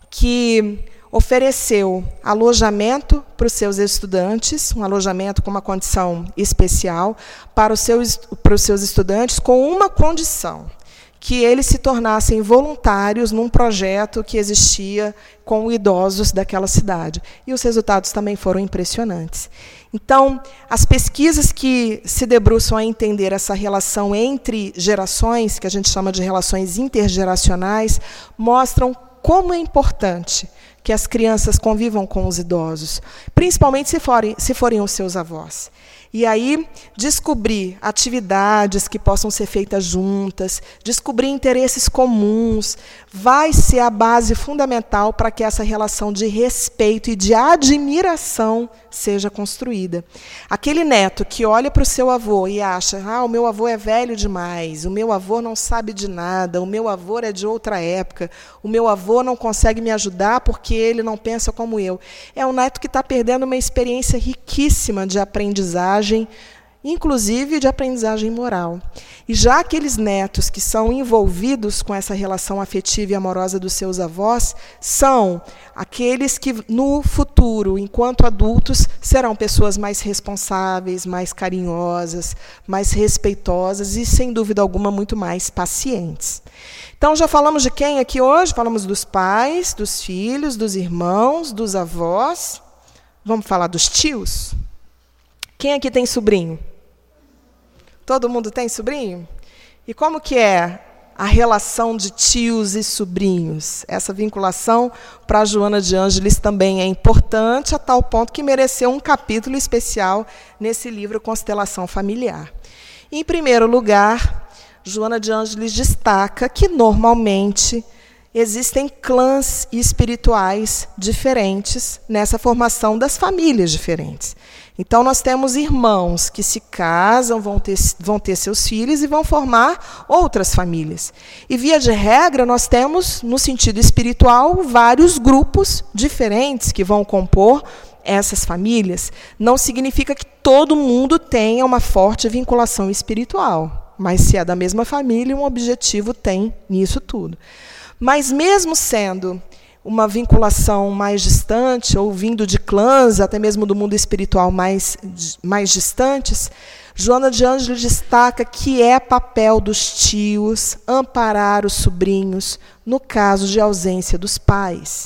que ofereceu alojamento para os seus estudantes, um alojamento com uma condição especial para os seus, para os seus estudantes, com uma condição: que eles se tornassem voluntários num projeto que existia com idosos daquela cidade. E os resultados também foram impressionantes. Então, as pesquisas que se debruçam a entender essa relação entre gerações, que a gente chama de relações intergeracionais, mostram como é importante que as crianças convivam com os idosos, principalmente se forem, se forem os seus avós. E aí, descobrir atividades que possam ser feitas juntas, descobrir interesses comuns, vai ser a base fundamental para que essa relação de respeito e de admiração seja construída. Aquele neto que olha para o seu avô e acha: ah, o meu avô é velho demais, o meu avô não sabe de nada, o meu avô é de outra época, o meu avô não consegue me ajudar porque ele não pensa como eu. É um neto que está perdendo uma experiência riquíssima de aprendizagem, inclusive de aprendizagem moral. E já aqueles netos que são envolvidos com essa relação afetiva e amorosa dos seus avós, são aqueles que, no futuro, enquanto adultos, serão pessoas mais responsáveis, mais carinhosas, mais respeitosas e, sem dúvida alguma, muito mais pacientes. Então, já falamos de quem aqui hoje? Falamos dos pais, dos filhos, dos irmãos, dos avós. Vamos falar dos tios? Quem aqui tem sobrinho? Todo mundo tem sobrinho? E como que é a relação de tios e sobrinhos? Essa vinculação, para a Joana de Ângeles, também é importante, a tal ponto que mereceu um capítulo especial nesse livro Constelação Familiar. Em primeiro lugar, Joana de Ângeles destaca que, normalmente, existem clãs espirituais diferentes nessa formação das famílias diferentes. Então, nós temos irmãos que se casam, vão ter, vão ter seus filhos e vão formar outras famílias. E, via de regra, nós temos, no sentido espiritual, vários grupos diferentes que vão compor essas famílias. Não significa que todo mundo tenha uma forte vinculação espiritual, mas, se é da mesma família, um objetivo tem nisso tudo. Mas, mesmo sendo uma vinculação mais distante, ou vindo de clãs, até mesmo do mundo espiritual mais, mais distantes, Joana de Ângeles destaca que é papel dos tios amparar os sobrinhos no caso de ausência dos pais.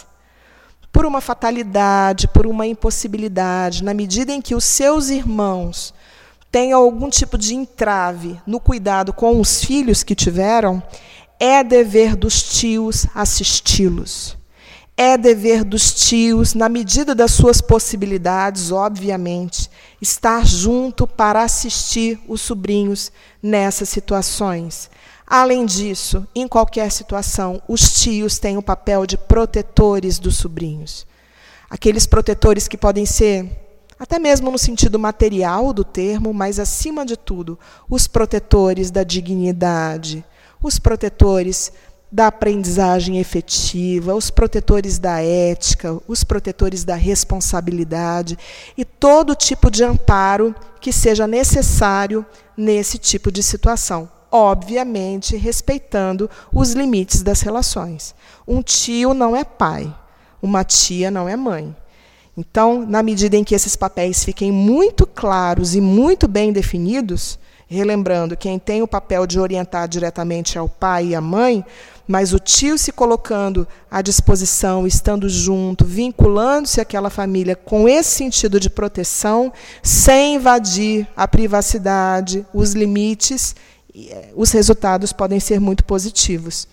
Por uma fatalidade, por uma impossibilidade, na medida em que os seus irmãos tenham algum tipo de entrave no cuidado com os filhos que tiveram, é dever dos tios assisti-los. É dever dos tios, na medida das suas possibilidades, obviamente, estar junto para assistir os sobrinhos nessas situações. Além disso, em qualquer situação, os tios têm o papel de protetores dos sobrinhos. Aqueles protetores que podem ser, até mesmo no sentido material do termo, mas, acima de tudo, os protetores da dignidade, os protetores da aprendizagem efetiva, os protetores da ética, os protetores da responsabilidade e todo tipo de amparo que seja necessário nesse tipo de situação. Obviamente, respeitando os limites das relações. Um tio não é pai, uma tia não é mãe. Então, na medida em que esses papéis fiquem muito claros e muito bem definidos, relembrando, quem tem o papel de orientar diretamente é o pai e a mãe, mas o tio se colocando à disposição, estando junto, vinculando-se àquela família com esse sentido de proteção, sem invadir a privacidade, os limites, os resultados podem ser muito positivos.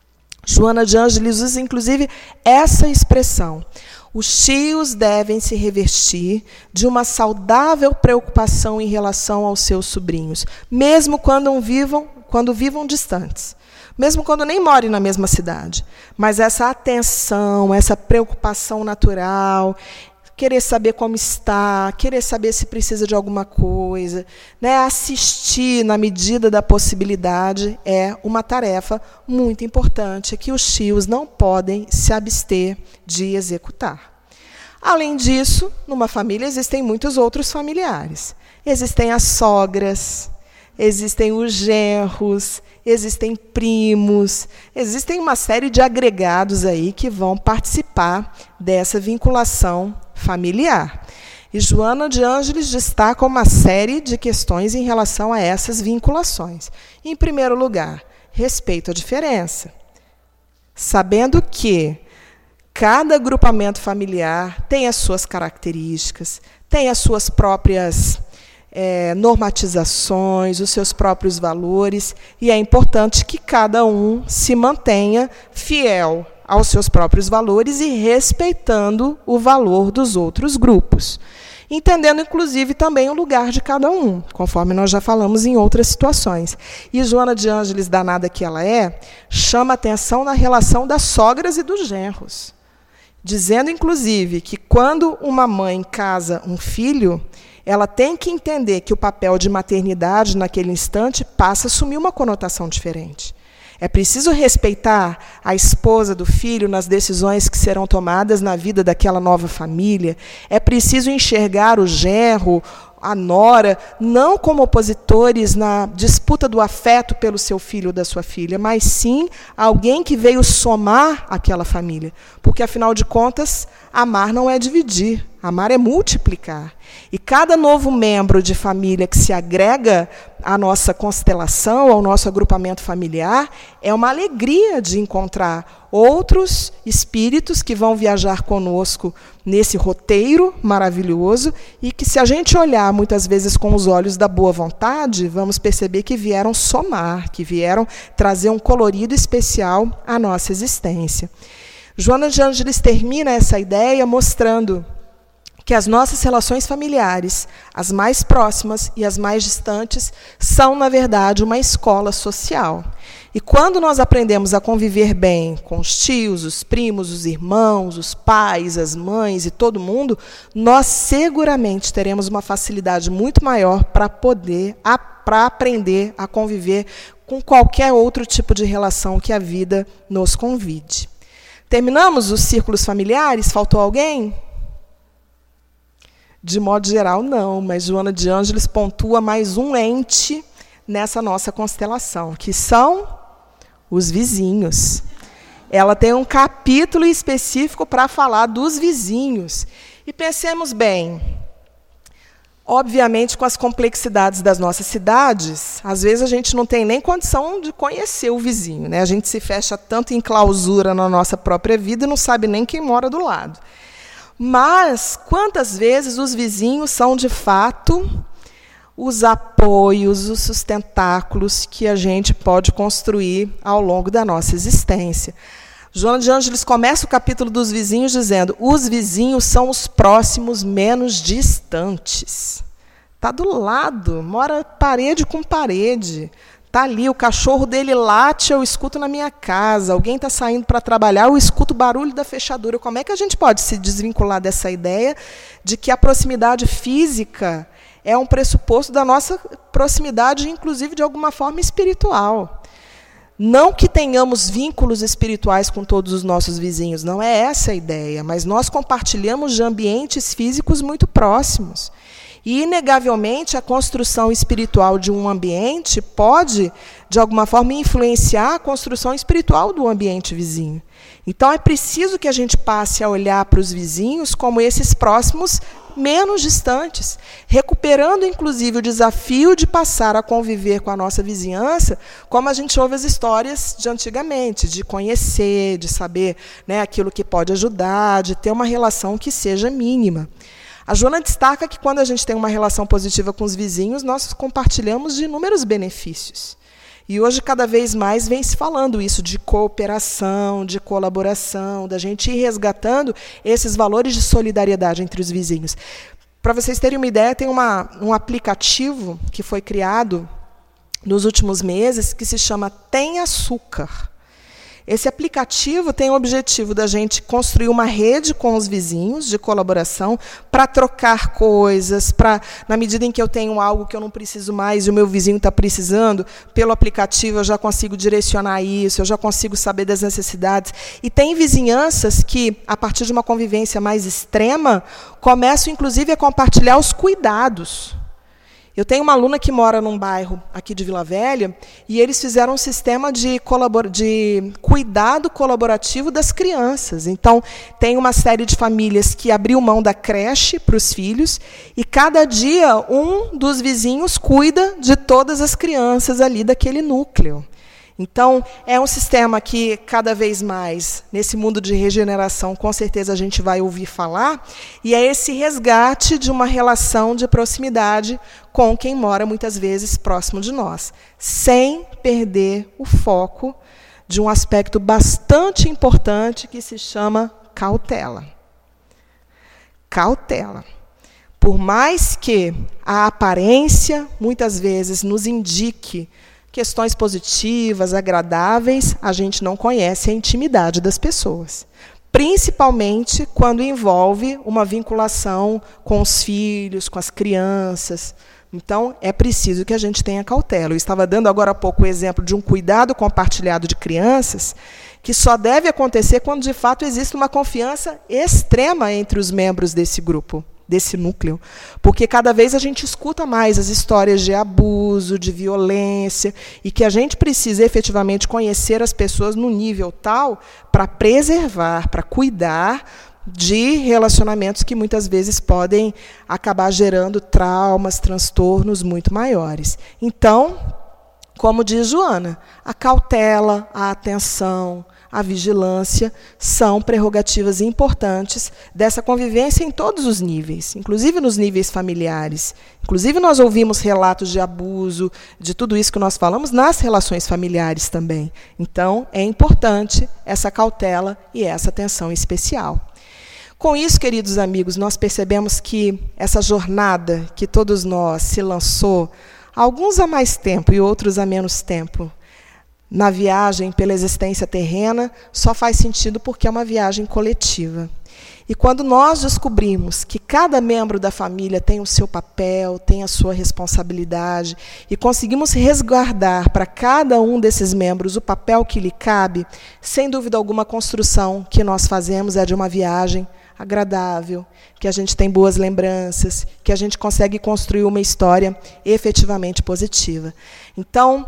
Joana de Ângeles usa, inclusive, essa expressão. Os tios devem se revestir de uma saudável preocupação em relação aos seus sobrinhos, mesmo quando vivam, quando vivam distantes, mesmo quando nem morem na mesma cidade. Mas essa atenção, essa preocupação natural, querer saber como está, querer saber se precisa de alguma coisa, né? Assistir na medida da possibilidade é uma tarefa muito importante que os tios não podem se abster de executar. Além disso, numa família existem muitos outros familiares. Existem as sogras, existem os genros, existem primos, existem uma série de agregados aí que vão participar dessa vinculação familiar. E Joana de Ângeles destaca uma série de questões em relação a essas vinculações. Em primeiro lugar, respeito à diferença. Sabendo que cada agrupamento familiar tem as suas características, tem as suas próprias é, normatizações, os seus próprios valores, e é importante que cada um se mantenha fiel aos seus próprios valores e respeitando o valor dos outros grupos. Entendendo, inclusive, também o lugar de cada um, conforme nós já falamos em outras situações. E Joana de Ângeles, danada que ela é, chama atenção na relação das sogras e dos genros, dizendo, inclusive, que quando uma mãe casa um filho, ela tem que entender que o papel de maternidade, naquele instante, passa a assumir uma conotação diferente. É preciso respeitar a esposa do filho nas decisões que serão tomadas na vida daquela nova família. É preciso enxergar o genro, a nora, não como opositores na disputa do afeto pelo seu filho ou da sua filha, mas sim alguém que veio somar aquela família. Porque, afinal de contas, amar não é dividir, amar é multiplicar. E cada novo membro de família que se agrega à nossa constelação, ao nosso agrupamento familiar, é uma alegria de encontrar outros espíritos que vão viajar conosco nesse roteiro maravilhoso e que, se a gente olhar muitas vezes com os olhos da boa vontade, vamos perceber que vieram somar, que vieram trazer um colorido especial à nossa existência. Joana de Ângeles termina essa ideia mostrando que as nossas relações familiares, as mais próximas e as mais distantes, são, na verdade, uma escola social. E quando nós aprendemos a conviver bem com os tios, os primos, os irmãos, os pais, as mães e todo mundo, nós seguramente teremos uma facilidade muito maior para poder, para aprender a conviver com qualquer outro tipo de relação que a vida nos convide. Terminamos os círculos familiares? Faltou alguém? De modo geral, não, mas Joana de Ângeles pontua mais um ente nessa nossa constelação, que são os vizinhos. Ela tem um capítulo específico para falar dos vizinhos. E pensemos bem, Obviamente, com as complexidades das nossas cidades, às vezes a gente não tem nem condição de conhecer o vizinho, né? A gente se fecha tanto em clausura na nossa própria vida e não sabe nem quem mora do lado. Mas, quantas vezes os vizinhos são, de fato, os apoios, os sustentáculos que a gente pode construir ao longo da nossa existência? Joana de Ângeles começa o capítulo dos vizinhos dizendo: os vizinhos são os próximos menos distantes. Está do lado, mora parede com parede. Está ali, o cachorro dele late, eu escuto na minha casa. Alguém está saindo para trabalhar, eu escuto o barulho da fechadura. Como é que a gente pode se desvincular dessa ideia de que a proximidade física é um pressuposto da nossa proximidade, inclusive de alguma forma espiritual? Não que tenhamos vínculos espirituais com todos os nossos vizinhos, não é essa a ideia, mas nós compartilhamos de ambientes físicos muito próximos. E, inegavelmente, a construção espiritual de um ambiente pode, de alguma forma, influenciar a construção espiritual do ambiente vizinho. Então, é preciso que a gente passe a olhar para os vizinhos como esses próximos menos distantes, recuperando, inclusive, o desafio de passar a conviver com a nossa vizinhança, como a gente ouve as histórias de antigamente, de conhecer, de saber, né, aquilo que pode ajudar, de ter uma relação que seja mínima. A Joana destaca que, quando a gente tem uma relação positiva com os vizinhos, nós compartilhamos de inúmeros benefícios. E hoje, cada vez mais, vem se falando isso de cooperação, de colaboração, da gente ir resgatando esses valores de solidariedade entre os vizinhos. Para vocês terem uma ideia, tem uma, um aplicativo que foi criado nos últimos meses que se chama Tem Açúcar. Esse aplicativo tem o objetivo da gente construir uma rede com os vizinhos de colaboração para trocar coisas, para, na medida em que eu tenho algo que eu não preciso mais e o meu vizinho está precisando, pelo aplicativo eu já consigo direcionar isso, eu já consigo saber das necessidades. E tem vizinhanças que, a partir de uma convivência mais extrema, começam, inclusive, a compartilhar os cuidados. Eu tenho uma aluna que mora num bairro aqui de Vila Velha e eles fizeram um sistema de, colabor... de cuidado colaborativo das crianças. Então, tem uma série de famílias que abriu mão da creche para os filhos e, cada dia, um dos vizinhos cuida de todas as crianças ali daquele núcleo. Então, é um sistema que, cada vez mais, nesse mundo de regeneração, com certeza a gente vai ouvir falar, e é esse resgate de uma relação de proximidade com quem mora, muitas vezes, próximo de nós, sem perder o foco de um aspecto bastante importante que se chama cautela. Cautela. Por mais que a aparência, muitas vezes, nos indique questões positivas, agradáveis, a gente não conhece a intimidade das pessoas. Principalmente quando envolve uma vinculação com os filhos, com as crianças. Então, é preciso que a gente tenha cautela. Eu estava dando agora há pouco o exemplo de um cuidado compartilhado de crianças, que só deve acontecer quando, de fato, existe uma confiança extrema entre os membros desse grupo, desse núcleo, porque cada vez a gente escuta mais as histórias de abuso, de violência, e que a gente precisa efetivamente conhecer as pessoas no nível tal para preservar, para cuidar de relacionamentos que muitas vezes podem acabar gerando traumas, transtornos muito maiores. Então, como diz Joana, a cautela, a atenção, a vigilância são prerrogativas importantes dessa convivência em todos os níveis, inclusive nos níveis familiares. Inclusive, nós ouvimos relatos de abuso, de tudo isso que nós falamos, nas relações familiares também. Então, é importante essa cautela e essa atenção especial. Com isso, queridos amigos, nós percebemos que essa jornada que todos nós se lançou, alguns há mais tempo e outros há menos tempo, na viagem pela existência terrena, só faz sentido porque é uma viagem coletiva. E quando nós descobrimos que cada membro da família tem o seu papel, tem a sua responsabilidade, e conseguimos resguardar para cada um desses membros o papel que lhe cabe, sem dúvida alguma, a construção que nós fazemos é de uma viagem agradável, que a gente tem boas lembranças, que a gente consegue construir uma história efetivamente positiva. Então,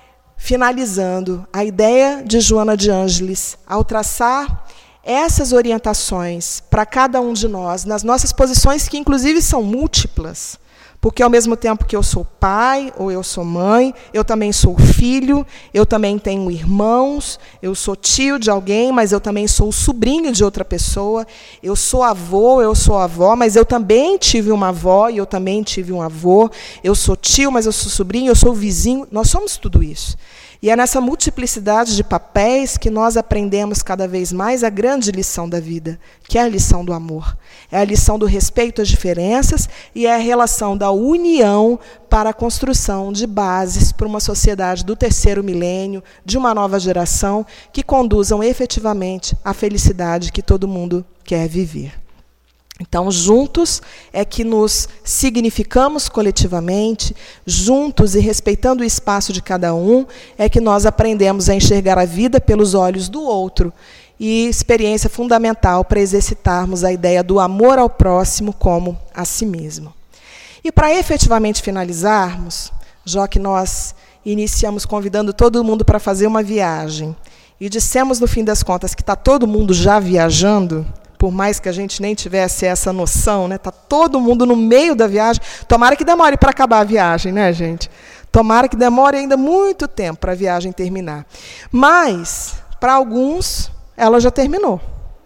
finalizando, a ideia de Joana de Ângeles, ao traçar essas orientações para cada um de nós, nas nossas posições, que inclusive são múltiplas, porque ao mesmo tempo que eu sou pai ou eu sou mãe, eu também sou filho, eu também tenho irmãos, eu sou tio de alguém, mas eu também sou sobrinho de outra pessoa, eu sou avô, eu sou avó, mas eu também tive uma avó e eu também tive um avô, eu sou tio, mas eu sou sobrinho, eu sou vizinho, nós somos tudo isso. E é nessa multiplicidade de papéis que nós aprendemos cada vez mais a grande lição da vida, que é a lição do amor. É a lição do respeito às diferenças e é a relação da união para a construção de bases para uma sociedade do terceiro milênio, de uma nova geração, que conduzam efetivamente à felicidade que todo mundo quer viver. Então, juntos é que nos significamos coletivamente, juntos e respeitando o espaço de cada um, é que nós aprendemos a enxergar a vida pelos olhos do outro, e experiência fundamental para exercitarmos a ideia do amor ao próximo como a si mesmo. E para efetivamente finalizarmos, já que nós iniciamos convidando todo mundo para fazer uma viagem, e dissemos, no fim das contas, que está todo mundo já viajando, por mais que a gente nem tivesse essa noção, né? Está todo mundo no meio da viagem. Tomara que demore para acabar a viagem, né, gente? Tomara que demore ainda muito tempo para a viagem terminar. Mas, para alguns, ela já terminou.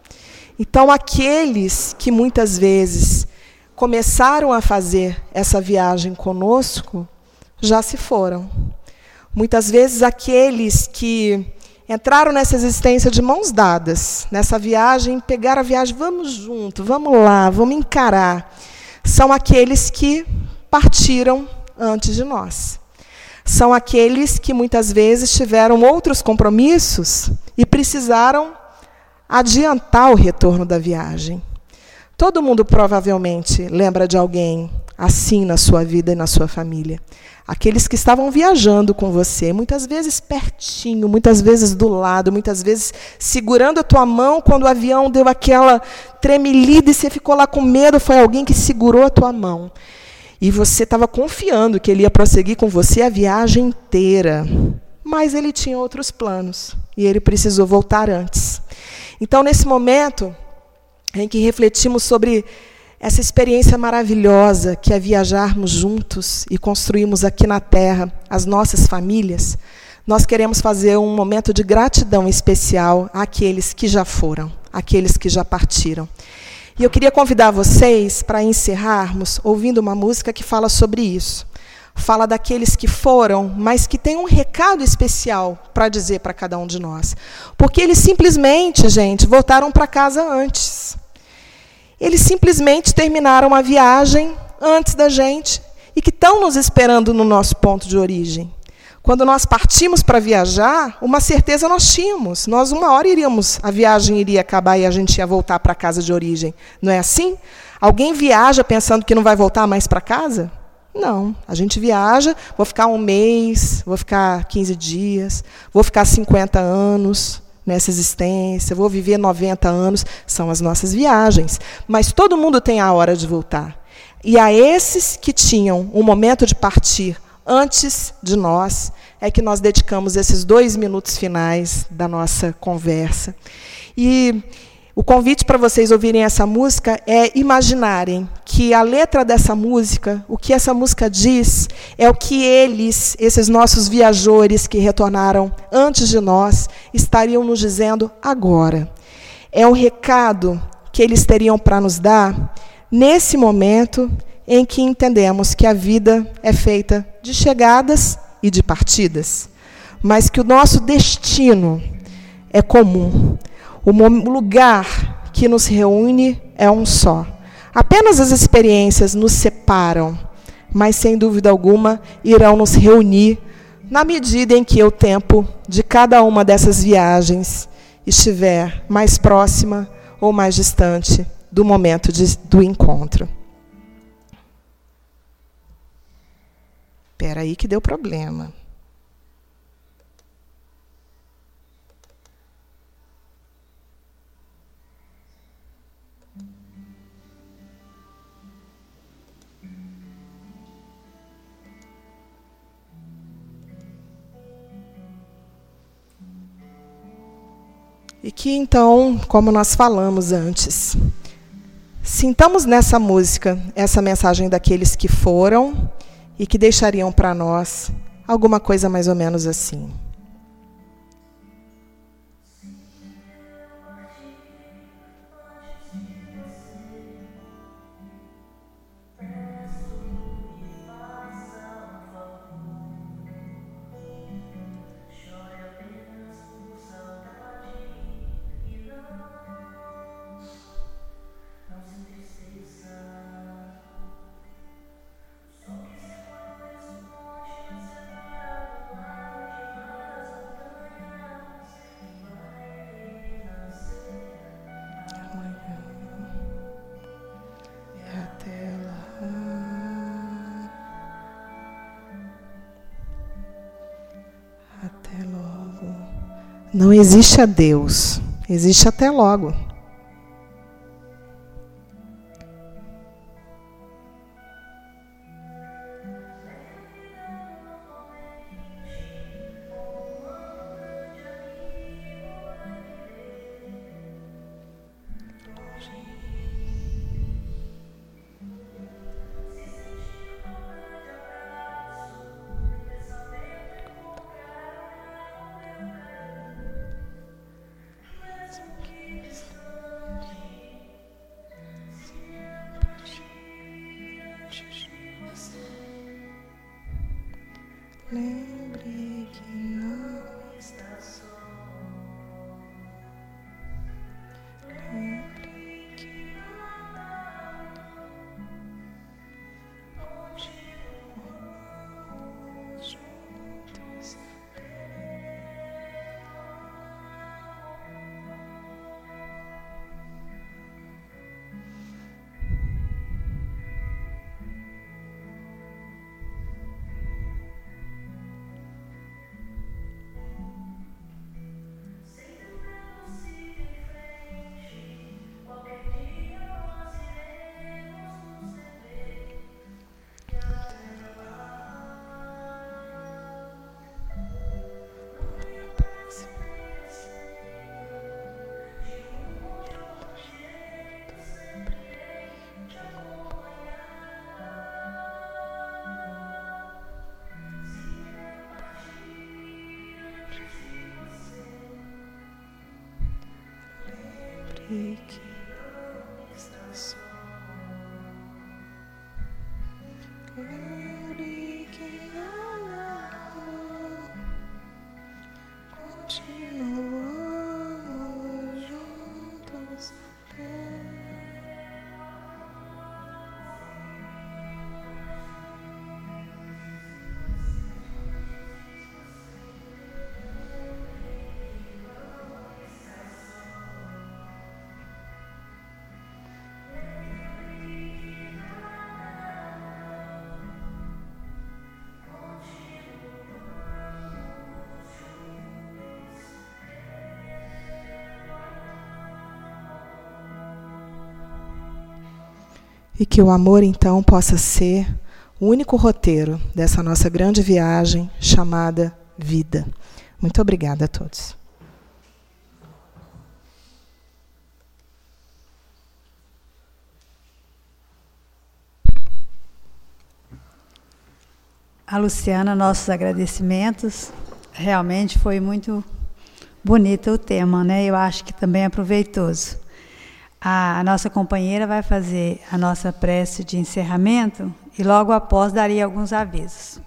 Então, aqueles que muitas vezes começaram a fazer essa viagem conosco, já se foram. Muitas vezes, aqueles que entraram nessa existência de mãos dadas, nessa viagem, pegaram a viagem, vamos junto, vamos lá, vamos encarar. São aqueles que partiram antes de nós. São aqueles que muitas vezes tiveram outros compromissos e precisaram adiantar o retorno da viagem. Todo mundo provavelmente lembra de alguém assim na sua vida e na sua família. Aqueles que estavam viajando com você, muitas vezes pertinho, muitas vezes do lado, muitas vezes segurando a tua mão quando o avião deu aquela tremelida e você ficou lá com medo, foi alguém que segurou a tua mão. E você estava confiando que ele ia prosseguir com você a viagem inteira. Mas ele tinha outros planos e ele precisou voltar antes. Então, nesse momento em que refletimos sobre essa experiência maravilhosa que é viajarmos juntos e construirmos aqui na Terra as nossas famílias, nós queremos fazer um momento de gratidão especial àqueles que já foram, àqueles que já partiram. E eu queria convidar vocês para encerrarmos ouvindo uma música que fala sobre isso. Fala daqueles que foram, mas que tem um recado especial para dizer para cada um de nós. Porque eles simplesmente, gente, voltaram para casa antes. Eles simplesmente terminaram a viagem antes da gente e que estão nos esperando no nosso ponto de origem. Quando nós partimos para viajar, uma certeza nós tínhamos. Nós, uma hora, iríamos, a viagem iria acabar e a gente ia voltar para a casa de origem. Não é assim? Alguém viaja pensando que não vai voltar mais para casa? Não. A gente viaja, vou ficar um mês, vou ficar quinze dias, vou ficar cinquenta anos nessa existência, vou viver noventa anos. São as nossas viagens. Mas todo mundo tem a hora de voltar. E a esses que tinham um momento de partir antes de nós, é que nós dedicamos esses dois minutos finais da nossa conversa. E o convite para vocês ouvirem essa música é imaginarem que a letra dessa música, o que essa música diz, é o que eles, esses nossos viajores que retornaram antes de nós, estariam nos dizendo agora. É um recado que eles teriam para nos dar nesse momento em que entendemos que a vida é feita de chegadas e de partidas, mas que o nosso destino é comum. O lugar que nos reúne é um só. Apenas as experiências nos separam, mas, sem dúvida alguma, irão nos reunir na medida em que o tempo de cada uma dessas viagens estiver mais próxima ou mais distante do momento de, do encontro. Espera aí que deu problema. E que, então, como nós falamos antes, Sintamos nessa música essa mensagem daqueles que foram e que deixariam para nós alguma coisa mais ou menos assim. Não existe adeus, existe até logo. Lembre que não está só. Lembre que continuamos juntos. E que não está só. Lembre que amor continuamos juntos. E que o amor, então, possa ser o único roteiro dessa nossa grande viagem chamada vida. Muito obrigada a todos. A Luciana, nossos agradecimentos. Realmente foi muito bonito o tema, né? Eu acho que também é proveitoso. A nossa companheira vai fazer a nossa prece de encerramento e logo após daria alguns avisos.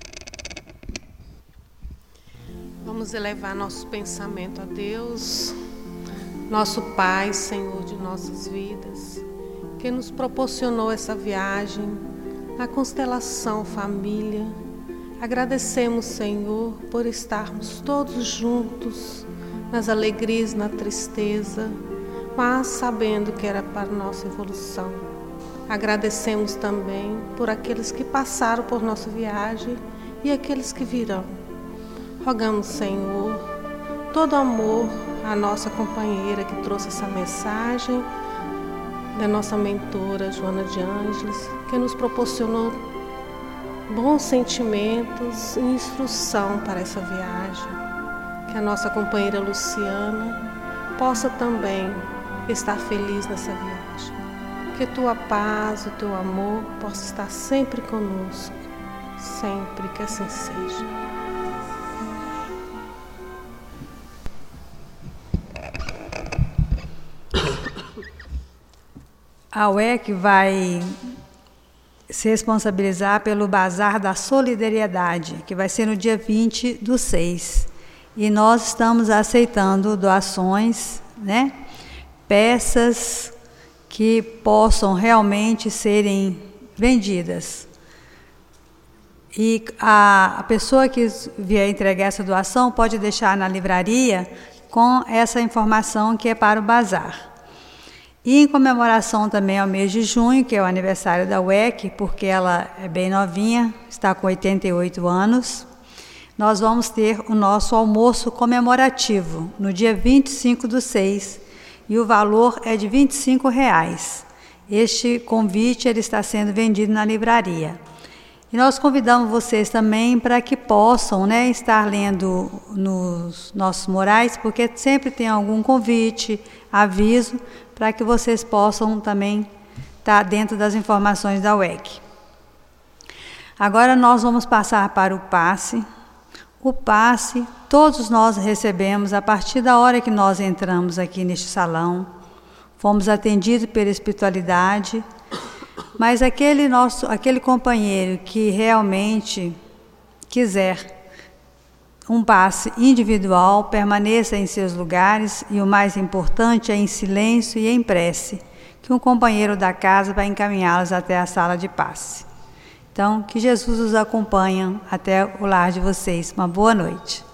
Vamos elevar nosso pensamento a Deus, nosso Pai, Senhor de nossas vidas, que nos proporcionou essa viagem, a constelação família. Agradecemos, Senhor, por estarmos todos juntos, nas alegrias, na tristeza, mas sabendo que era para nossa evolução. Agradecemos também por aqueles que passaram por nossa viagem e aqueles que virão. Rogamos, Senhor, todo amor à nossa companheira que trouxe essa mensagem, da nossa mentora Joana de Ângeles, que nos proporcionou bons sentimentos e instrução para essa viagem. Que a nossa companheira Luciana possa também estar feliz nessa viagem. Que tua paz, o teu amor possa estar sempre conosco, sempre que assim seja. A U E C vai se responsabilizar pelo Bazar da Solidariedade, que vai ser no dia vinte do seis. E nós estamos aceitando doações, né? Peças que possam realmente serem vendidas. E a, a pessoa que vier entregar essa doação pode deixar na livraria com essa informação que é para o bazar. E em comemoração também ao mês de junho, que é o aniversário da U E C, porque ela é bem novinha, está com oitenta e oito anos, nós vamos ter o nosso almoço comemorativo no dia vinte e cinco do seis, e o valor é de vinte e cinco reais. Este convite ele está sendo vendido na livraria. E nós convidamos vocês também para que possam, né, estar lendo nos nossos murais, porque sempre tem algum convite, aviso, para que vocês possam também estar dentro das informações da U E C. Agora nós vamos passar para o passe. O passe, todos nós recebemos a partir da hora que nós entramos aqui neste salão. Fomos atendidos pela espiritualidade, mas aquele, nosso, aquele companheiro que realmente quiser um passe individual, permaneça em seus lugares e o mais importante é em silêncio e em prece, que um companheiro da casa vai encaminhá-los até a sala de passe. Então, que Jesus os acompanhe até o lar de vocês. Uma boa noite.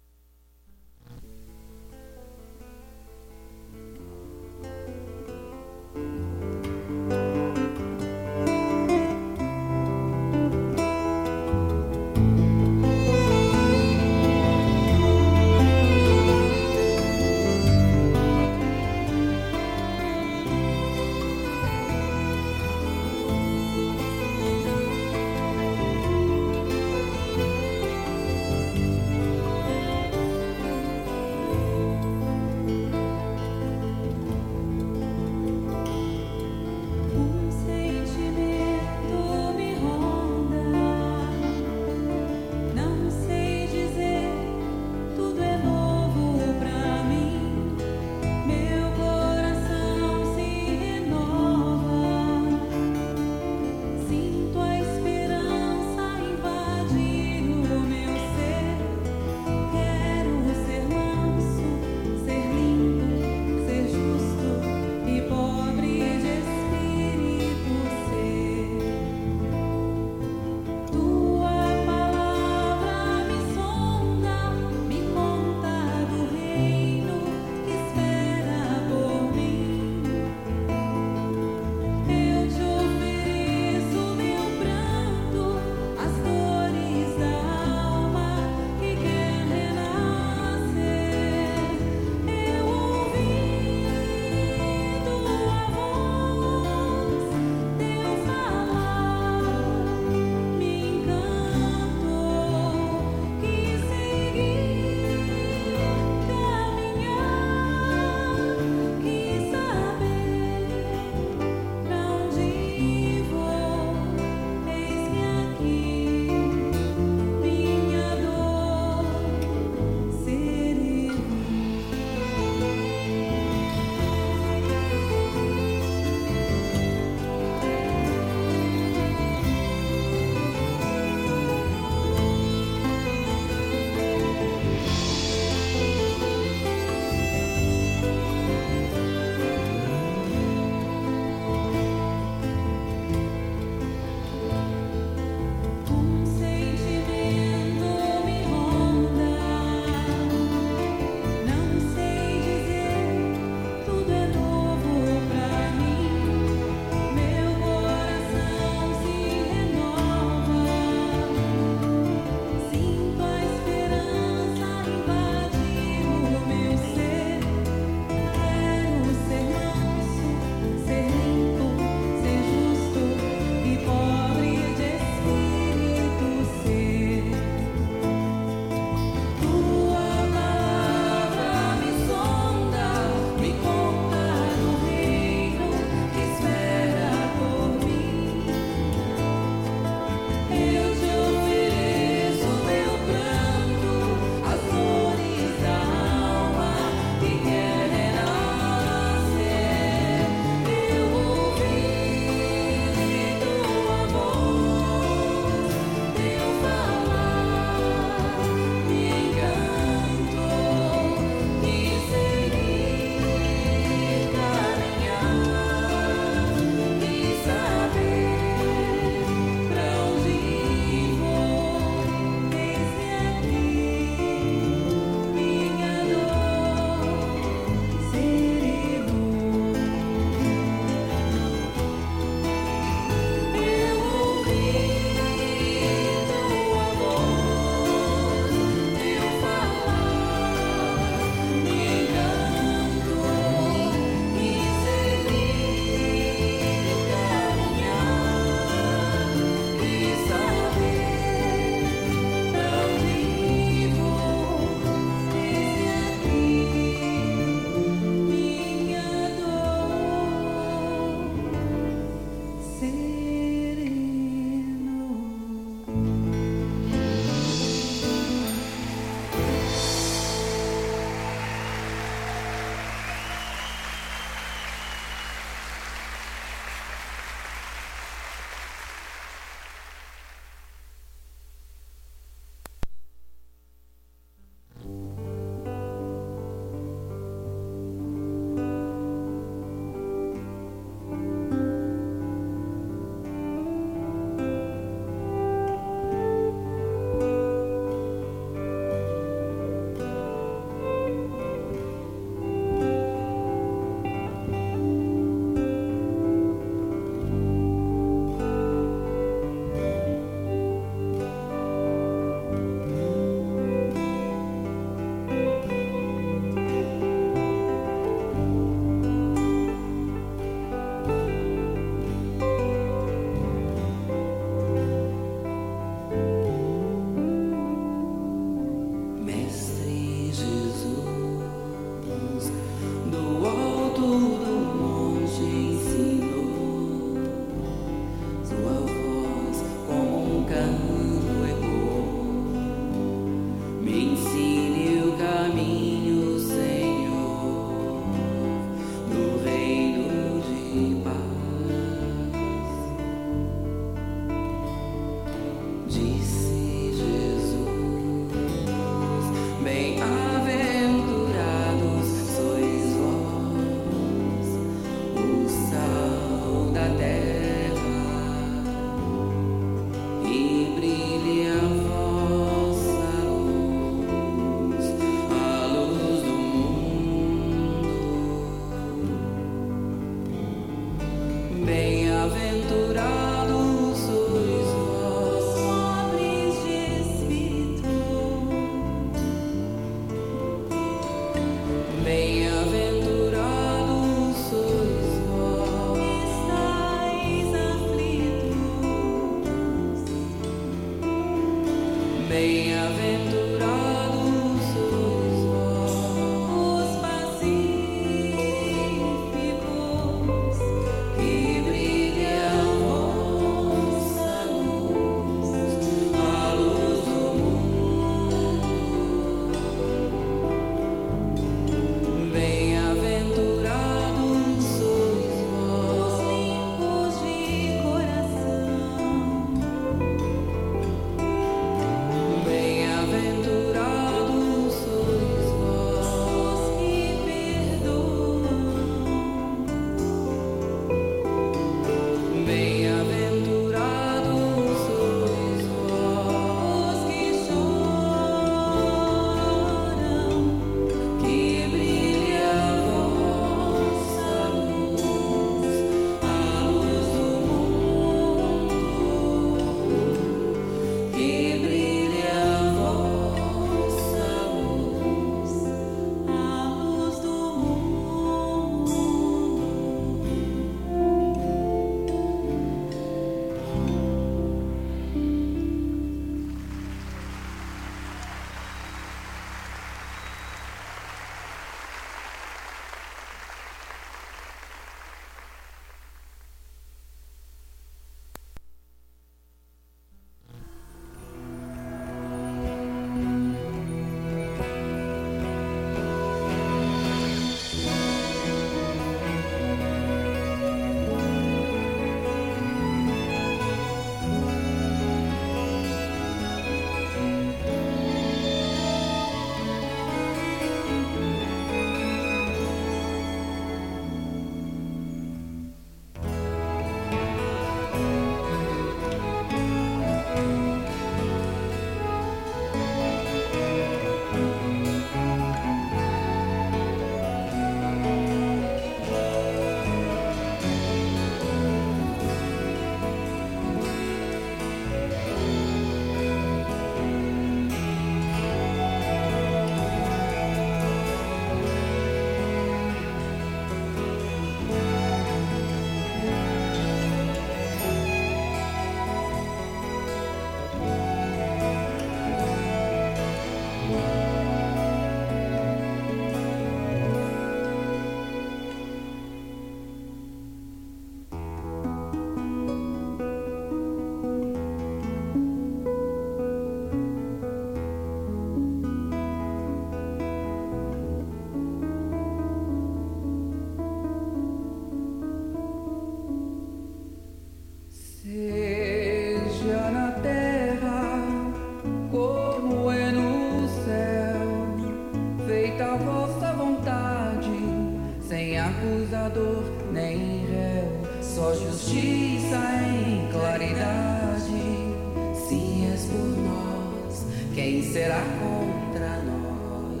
pecador nem réu, só justiça em claridade. Se és por nós, quem será contra nós?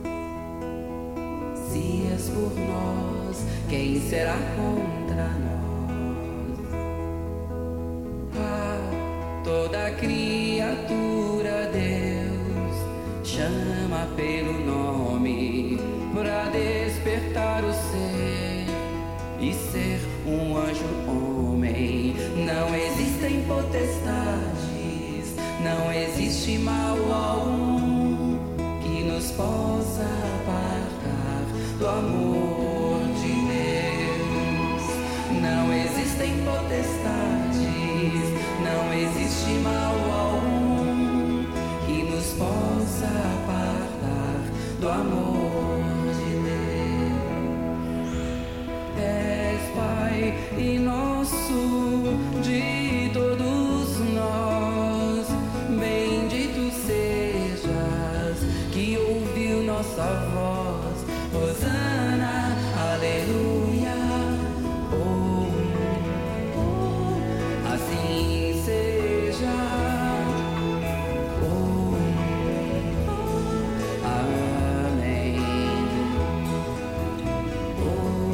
Se és por nós, quem será contra nós? Ah, toda criatura Deus chama pelo nome pra despertar o ser e ser um anjo homem. Não existem potestades, não existe mal algum que nos possa apartar do amor de Deus. Não existem potestades, não existe mal algum que nos possa apartar do amor de Deus. És Pai e nosso de todos nós, bendito sejas que ouviu nossa voz. Hosana, aleluia. Oh, oh, assim seja. Oh, oh, amém. Oh,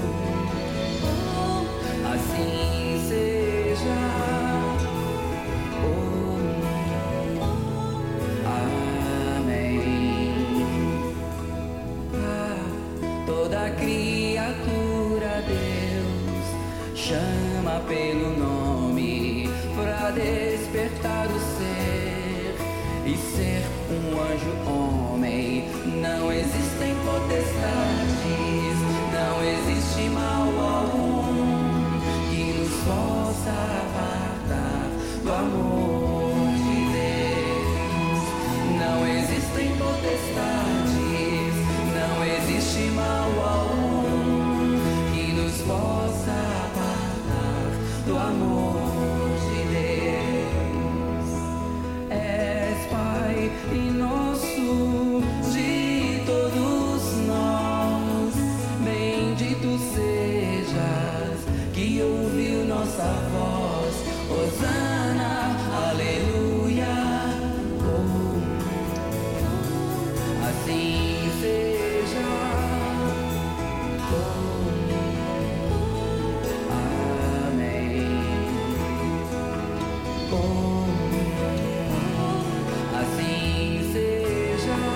oh, assim seja. Oh, oh, amém. Ah, toda criatura Deus chama pelo nome pra despertar o ser e ser um anjo homem. Não existem potestades, não existe mal algum que nos possa apartar do amor